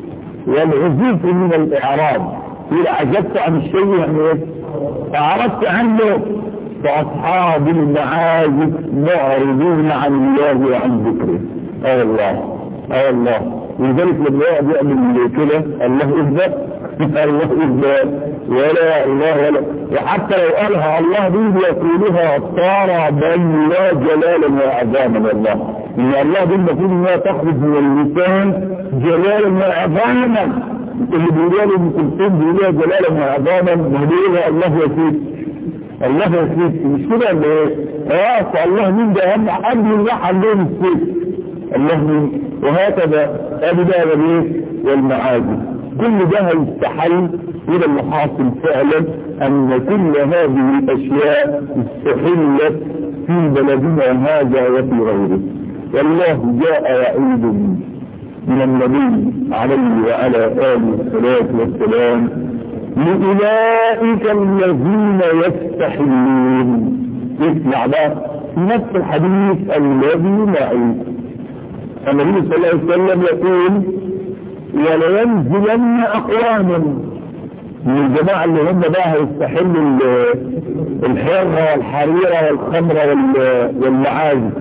والعزيف من الاعراض. اذا عجبت عن الشيء يعني ايه؟ اعرضت عنه. فاصحاب المعازف معرضون عن الله وعن ذكره. اه الله اه الله. ولذلك لما يقعد يعمل كده الله اثبت الله اثبت ولا اله ولا، وحتى لو قالها الله دي يقولها طار بل لا جلالا وعظاما الله. ان الله دي المفروض انها تخرج من اللسان جلالا وعظاما. اللي بيقولها له ام كلثوم بيقولها جلالا وعظاما، بيقولها الله يسير الله يسير. مش كده ولا ايه؟ اه فالله مين ده اهم قبل الله عندهم السيف الله مين. وهكذا ابدا بالايه والمعازف. كل ده هيستحل الى المحاصل فعلا ان كل هذه الاشياء استحلت في بلدنا هذا وفي غيره. والله جاء وعيد من النبي عليه وعلى آله الصلاة والسلام لأولئك الذين يستحلون. اسمع بقى في نفس الحديث الذي معي النبي صلى الله عليه وسلم يقول ولينزلن أقوام من الجماعة اللي هم بقى هيستحلوا الحرة والحريرة والخمرة والمعازف.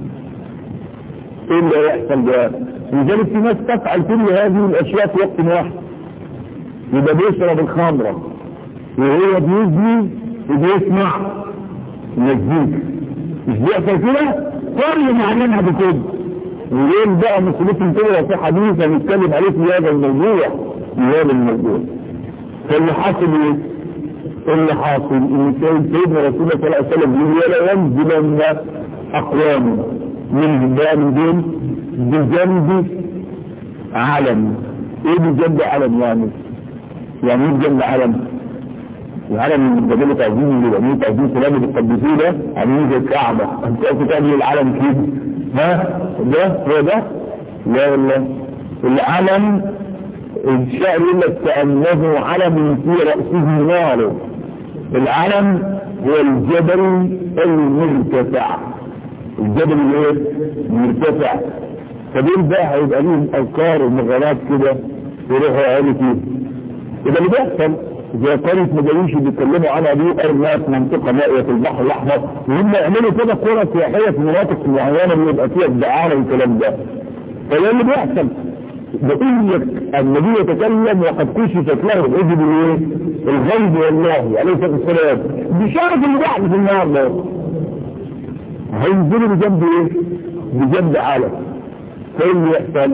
ايه اللي يحصل بقى؟ لذلك في ناس تفعل كل هذه الاشياء في وقت واحد، يبقى بيشرب الخمرة وهو بيزني وبيسمع مزيكا. مش بيحصل كده؟ كل معناها بكده. وليه بقى مسؤوليتهم كده في حديث هنتكلم عليه في هذا الموضوع في هذا الموضوع. فاللي حاصل ايه؟ اللي حاصل ان سيدنا رسول الله صلى الله عليه وسلم يقول ولا ينزلن اقوام منهم بقى من دين بجنب علم. ايه بجنب علم يعني؟ يعني ايه بجنب علم؟ العلم اللي جابله تعظيم اللي بيعملوا تعظيم كلام بتقدسوه ده عاملين زي الكعبة. انت قلت تعمل العلم كده ها؟ ده هو ده؟ لا والله العلم الشعر يقول لك كأنه علم في رأسه نار. العلم هو الجبل المرتفع، الجبل الايه؟ المرتفع. فدول بقى هيبقى ليهم اذكار ومغالات كده يروحوا يعملوا فيه. يبقى اللي بيحصل زي قرية مجاويش بيتكلموا عنها دي ارماء في منطقة نائية في البحر الاحمر، وهم يعملوا كده قرى سياحية في مناطق معينة اللي يبقى فيها الدعارة والكلام ده. فده اللي بيحصل. بقول لك النبي يتكلم وقد كشفت له الغيب بالايه؟ الغيب والله عليه الصلاه والسلام بشارة اللي بيحدث في النهار ده. هينزلوا بجنب ايه؟ بجنب عالم. فايه اللي يحصل؟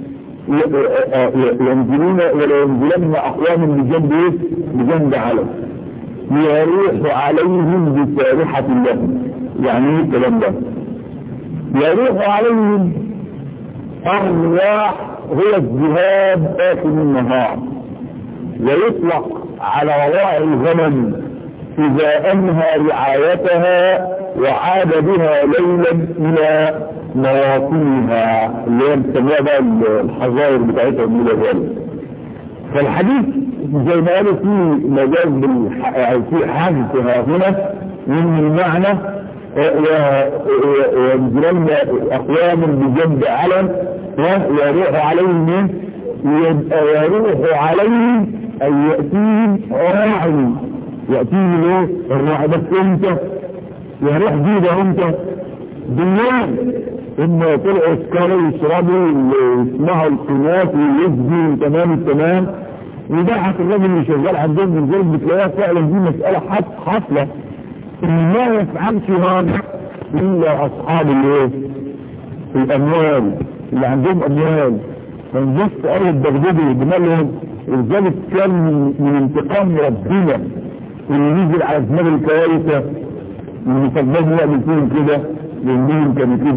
ينزلون ولا ينزلن اقوام بجنب ايه؟ بجنب عالم يروح عليهم بسارحة لهم. يعني ايه الكلام ده؟ يروح عليهم أرواح هو الذهاب آخر النهار، ويطلق على رواع الغنم إذا أنهى رعايتها وعاد بها ليلا إلى مواطنها اللي هي بتسميها بقى الحظائر بتاعتها من ذلك. فالحديث زي ما قالوا فيه مجاز في حاجتها هنا من المعنى وينزلن أقوام بجنب علم ويروح عليهم يروح عليهم أي يأتيهم راعي يأتيهم ايه؟ الراعي بس امتى؟ يروح جيده امتى؟ بالليل إما طلعوا اسكاروا يشربوا يسمعوا القناة ويزدوا تمام التمام. وضحك الراجل اللي شغال عندهم من ذلك بتلاقيها فعلا دي مسألة حفلة إن ما يفعلش هذا إلا أصحاب الايه؟ الأموال اللي عندهم أموال. فنبص أول الدغدغة بمالهم ولذلك كان من انتقام ربنا اللي ينزل على دماغ الكوارثة اللي يصدقوا يعمل فيهم كده لأنهم كانوا كده.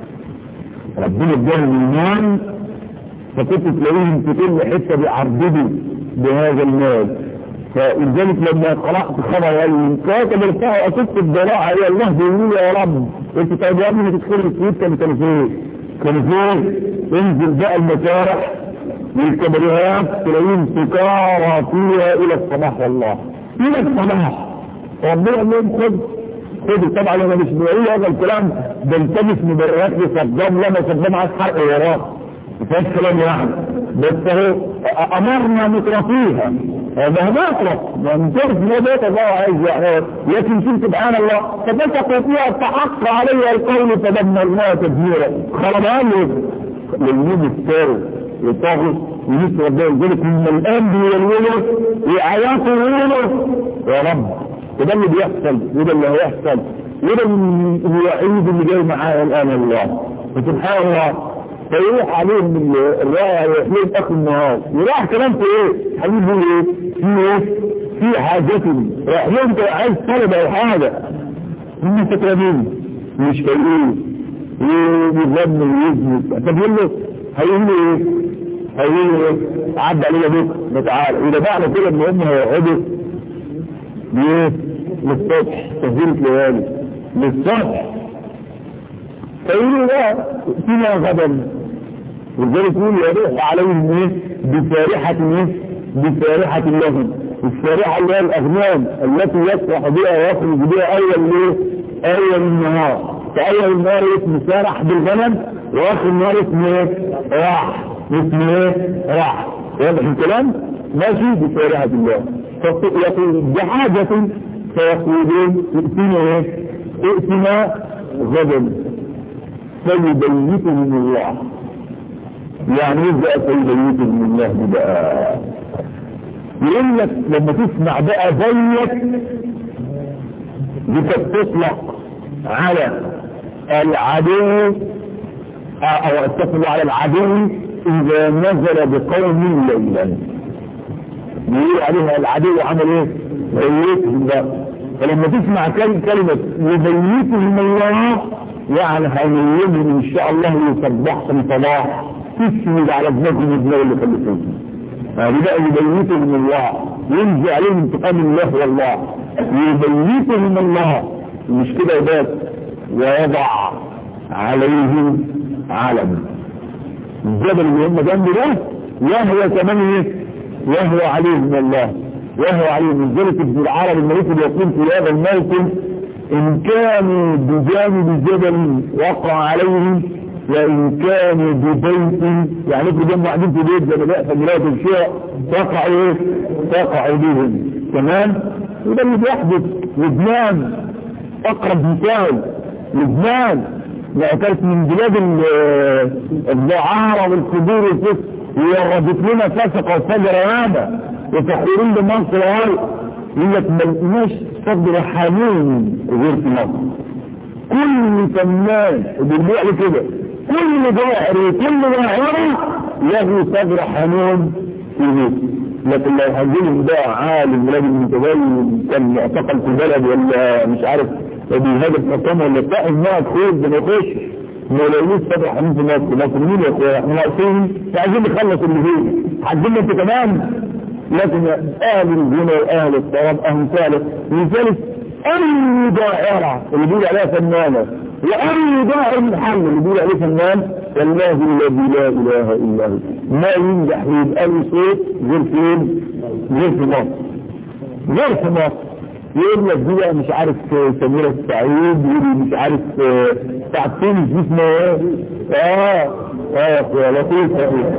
ربنا اداهم المال فكنت تلاقيهم في كل حتة بيعرضوا بهذا المال. فلذلك لما قرأت خبر قال كاتب ارفعوا أسس الضراعة إلى الله بيقول يا رب انت طيب يا ابني تدخل السويد كانوا كانوا فين؟ كانوا فين؟ انزل بقى المسارح والكبريات تلاقيهم سكارى فيها إلى الصباح والله إلى الصباح. ربنا قال لهم خد خد. طبعا انا مش بقول هذا الكلام ده التمس مبررات لصدام لما صدام عايز حرق وراه مفيش كلام يعني. بس هو امرنا نطرفيها هذا مطرف من تعرف ما بيت الله عايز يعني. لكن شوف سبحان الله فبسقوا فيها فحق عليها القول فدمرناها تدميرا. خربها له للنبي الثاني يطاغوا ونسوا ربنا يقولك من الان بيولوا وعياطوا يقولوا يا رب. وده اللي بيحصل وده اللي هيحصل وده الوعيد اللي جاي معاه الان الله. فسبحان الله فيروح عليهم الرائع ويحليهم اخر النهار يروح كلام في ايه؟ حبيبي ايه؟ في ايه؟ في حاجتهم راح لهم عايز طلب او حاجه هم فاكرين مش فايقين ويظن ويزن. طب يقول له هيقول له ايه؟ هيقول له ايه؟ عدى علينا بكره تعالى. واذا بعد كده ان هم هيقعدوا ليه؟ للصبح تسجيل ليالي للصبح. فيقولوا لا ائتنا غدا، ولذلك يقول يروح عليهم ايه بفارحة ايه بفارحة لهم، الفارحة اللي هي الاغنام التي يسرح بها ويخرج بها اول ايه اول النهار، فاول النهار اسمه سارح بالغنم، واخر النهار اسمه ايه راح، اسمه ايه راح. واضح الكلام؟ ماشي بفارحة الله. فيقول بحاجة فيقولون ائتنا ايه ائتنا غدا فيبيتهم الله. يعني ايه بقى فيبيتهم الله بقى؟ يقول لك لما تسمع بقى بيت بتطلق على العدو او اتفق على العدو اذا نزل بقوم ليلا، يقول عليها العدو عمل ايه بيتهم بقى. فلما تسمع كلمة يبيتهم الله يعني هينيمهم ان شاء الله يصبحهم صباح تسند على ابنكم ابنه اللي خلفوه. هذه بقى يبيتهم الله، ينزل عليهم انتقام الله والله، يبيتهم الله مش كده يبات، ويضع عليهم علم الجبل اللي هم جنبه ده يهوى كمان ايه يهوى عليهم الله، يهوى عليهم. من ذلك ابن العربي الملك يقول في هذا الموطن ان كانوا بجانب جبل وقع عليهم وان كانوا ببيت، يعني ابن جنب قاعدين في بيت زي ما بقى فجرات الشيء تقع ايه تقع بهم تمام. وده اللي بيحدث. لبنان اقرب مثال، لبنان كانت من بلاد الدعارة والكبور والفسق، ويردت لنا فسق وفجر هذا وتحقيرين بمصر هاي، يقول لك ما لقيناش صدر حنين غير في مصر. كل فنان وبيقول لي كده كل ظاهر وكل ظاهرة له صدر حنين في مصر. لكن لو هجيلهم ده عالم راجل متدين كان معتقل في بلد ولا مش عارف بيهاجم حكام ولا بتاع الناس خير ده ما يخش ما يلاقيش صدر حنين في مصر. لكن مين يا اخويا احنا ناقصين عايزين نخلص اللي فيه عايزين انت كمان. لكن اهل الزنا واهل الطراب اهل ثالث من ثالث اي دائرة اللي بيقول عليها فنانة واي دائر محل اللي بيقول عليه فنان والله الذي لا اله الا هو ما ينجح يبقى له صوت غير فين غير في مصر غير في مصر. يقول لك دي مش عارف سميرة السعيد مش عارف ساعتين اسمه ايه اه اه يا اخويا لطيف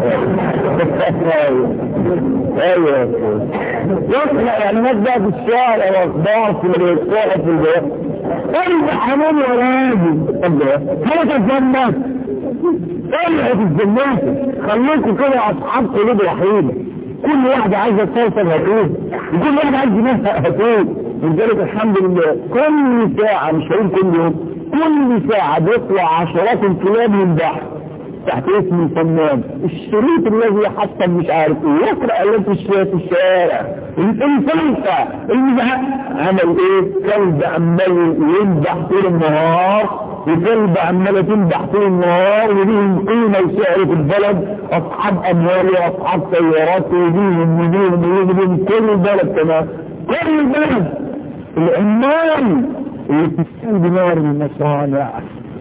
ايوه ايوه يطلع يعني ناس بقى في الشارع واخبار في الرياضة في البيت ايه حمام يا راجل. طب حاجة الجنات طلعت الجنات خليكم كده اصحاب قلوب رحيمة، كل واحد عايزة توصل هتوه وكل واحد عايز ينفق هتوه. لذلك الحمد لله كل ساعة مش هقول كل يوم كل ساعة بيطلع عشرات الكلاب من بحر تحت اسم الفنان الشريط الذي يحصل مش عارف ايه يقرأ الات في الشارع الفلسة المزهق عمل ايه كلب عمال ينبح طول النهار وكلب عمالة تنبح طول النهار وليهم قيمة وسعر في البلد اصحاب اموال واصحاب سيارات وليهم وليهم وليهم كل البلد كمان كل البلد العمال اللي بتشتغل بنار المصانع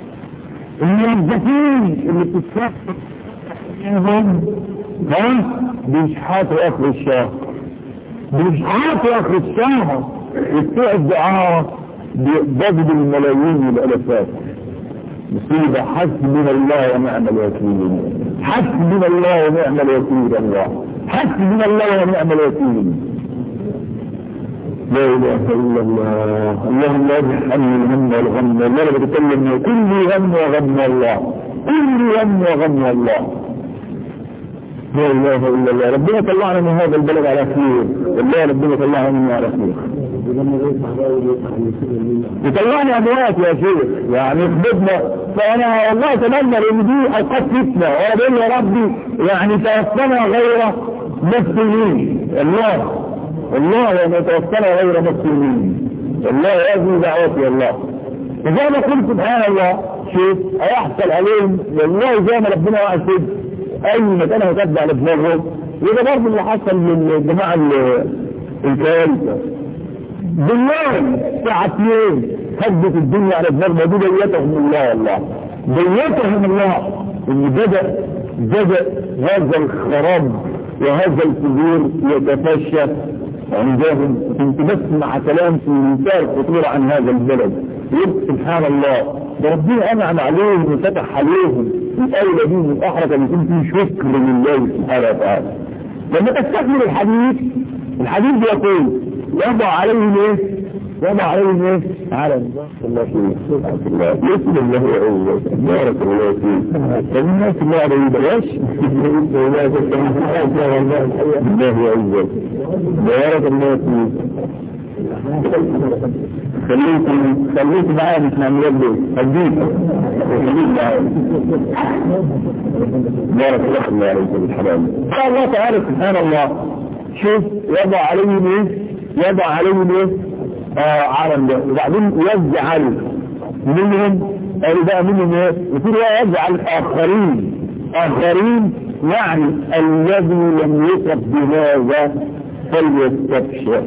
الموظفين اللي بتتسافر منهم ها بيشحاتوا اخر الشهر بيشحاتوا اخر الشهر بتوع الدعاء بيقبضوا الملايين والالافات. مصيبة حسبنا الله ونعم الوكيل حسبنا الله ونعم الوكيل الله حسبنا الله ونعم الوكيل. لا اله الا الله. اللهم ارحمني الهم والغم والله انا بتكلم كل هم وغم الله كل هم وغم الله. لا اله الا الله. ربنا طلعنا من هذا البلد على خير والله ربنا طلعنا منه على خير. يطلعنا اموات يا شيخ يعني يخبطنا. فانا والله اتمنى ان دي اوقات فتنه وانا بقول يا ربي يعني توفنا غير مسلمين الله والله وما توفنا غير مسلمين والله هذه دعوتي الله. فزي ما قلت سبحان الله شوف هيحصل عليهم والله زي ما ربنا وعد اي مكان هتبدأ لدماغهم. وده برضه اللي حصل للجماعة الكوارثة بالله ساعتين هدت الدنيا على دماغ موجودة اياتهم الله والله بيتهم الله ان بدأ بدأ هذا الخراب وهذا الفجور يتفشى عندهم. كنت بسمع كلام في منتهى الخطورة عن هذا البلد، يقول سبحان الله ده ربنا انعم عليهم وفتح عليهم الاولى دي من احرى ان يكون في شكر لله سبحانه وتعالى. لما تستكمل الحديث الحديث بيقول يضع عليهم ايه؟ يضع عليهم ايه؟ على الله فيه الله يسلم الله وعوه بارك الله فيه. فالناس الله عليه بلاش الله وعوه بارك الله فيه. خليكم خليكم معايا مش نعمل ليه هديك خليك معايا بارك الله عليكم الحرام. قال الله تعالى سبحان الله شوف يضع عليهم ايه؟ يضع عليهم ايه؟ اه عالم ده وبعدين يجعل منهم قالوا بقى منهم ايه؟ يقول يجعل اخرين اخرين يعني الذي لم يصب بهذا فليستبشر.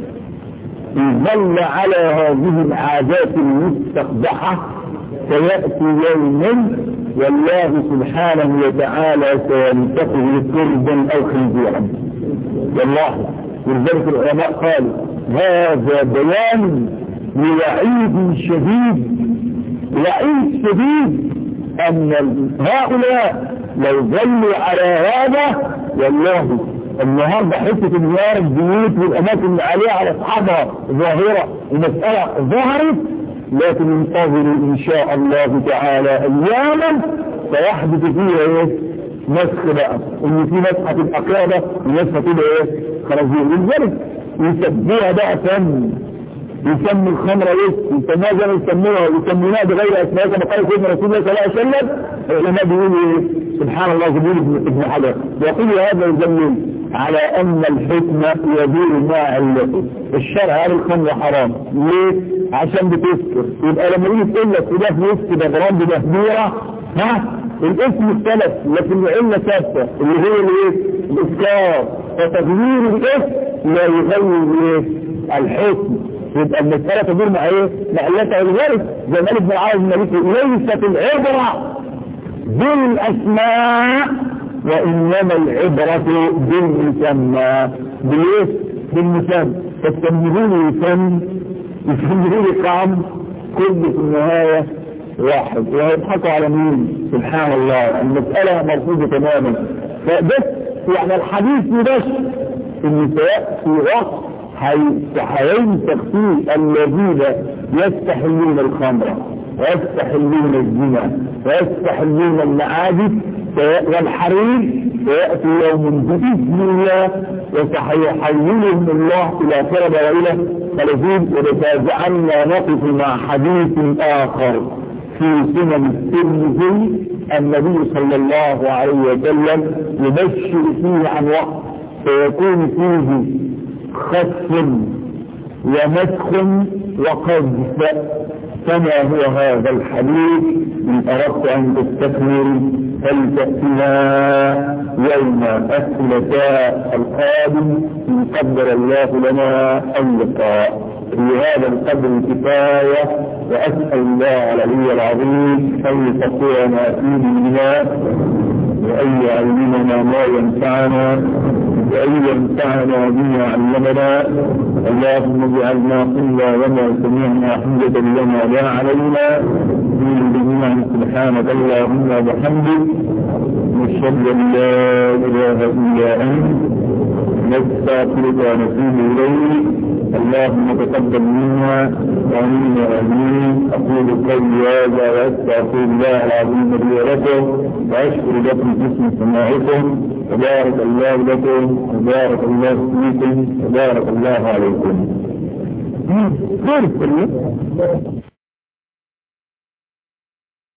ظل على هذه العادات المستقبحة سيأتي يوم والله سبحانه وتعالى سينتقه قربا او خنزيرا والله. ولذلك العلماء قالوا هذا بيان لوعيد شديد وعيد شديد ان هؤلاء لو ظلوا على هذا والله النهارده حته انهيار البيوت والاماكن اللي عليها على اصحابها ظاهره ومساله ظهرت، لكن انتظروا ان شاء الله تعالى اياما سيحدث فيها ايه؟ مسخ بقى ان في ناس هتبقى قاعده وناس هتبقى ايه؟ خنازير. ولذلك يسموها بقى فن، يسمي الخمره ايه؟ يسموها زي ما يسموها ويسمونها بغير اسماء كما قال سيدنا رسول الله صلى الله عليه وسلم. العلماء بيقولوا ايه؟ سبحان الله جبريل ابن حجر يقول هذا يدل على ان الحكم يدور مع الشرع على الخمر حرام. ليه؟ عشان بتسكر. يبقى لما يجي تقول لك وده في وسط بجرام بمهدوره ها الاسم اختلف لكن العله ثابته اللي هي الايه؟ الاسكار. فتغيير الاسم لا يغير ايه؟ الحكم. يبقى المساله تدور مع ايه؟ مع علتها. ولذلك زي ما قال ابن العربي المالكي ليست العبره بالاسماء وانما العبره بالمسمى. بالايه؟ بالمسمى. فالتمهيل فن يسميه طعم كل في النهايه واحد ويضحكوا على مين؟ سبحان الله. المساله مرفوضه تماما. فبس يعني الحديث يبشر ان سياتي وقت هينسخ فيه الذين يستحلون الخمر ويستحلون الزنا ويستحلون المعازف والحرير. سيأتي يوم بإذن الله وسيحولهم الله إلى قرب وإلى خلفين. ونتابعنا نقف مع حديث آخر في سنن الترمذي النبي صلى الله عليه وسلم يبشر فيه عن وقت سيكون فيه خسف ومسخ وقذف. فما هو هذا الحديث؟ إن أردت أن تستكمل فلتأتنا يوم الثلاثاء القادم إن قدر الله لنا اللقاء. في هذا القدر كفاية وأسأل الله العلي العظيم أن يفقهنا في ديننا وأن يعلمنا ما ينفعنا وأن ينفعنا بما علمنا. اللهم اجعلنا قلنا وما سمعنا حجة لنا لا علينا من جميعا. سبحانك اللهم وبحمدك نشهد أن لا إله إلا أنت نستغفرك ونتوب إليك. اللهم تقبل منا ومنا امين. اقول قولي هذا واستغفر الله العظيم لي ولكم واشكر لكم حسن سماعكم. وبارك الله لكم وبارك الله فيكم وبارك الله عليكم.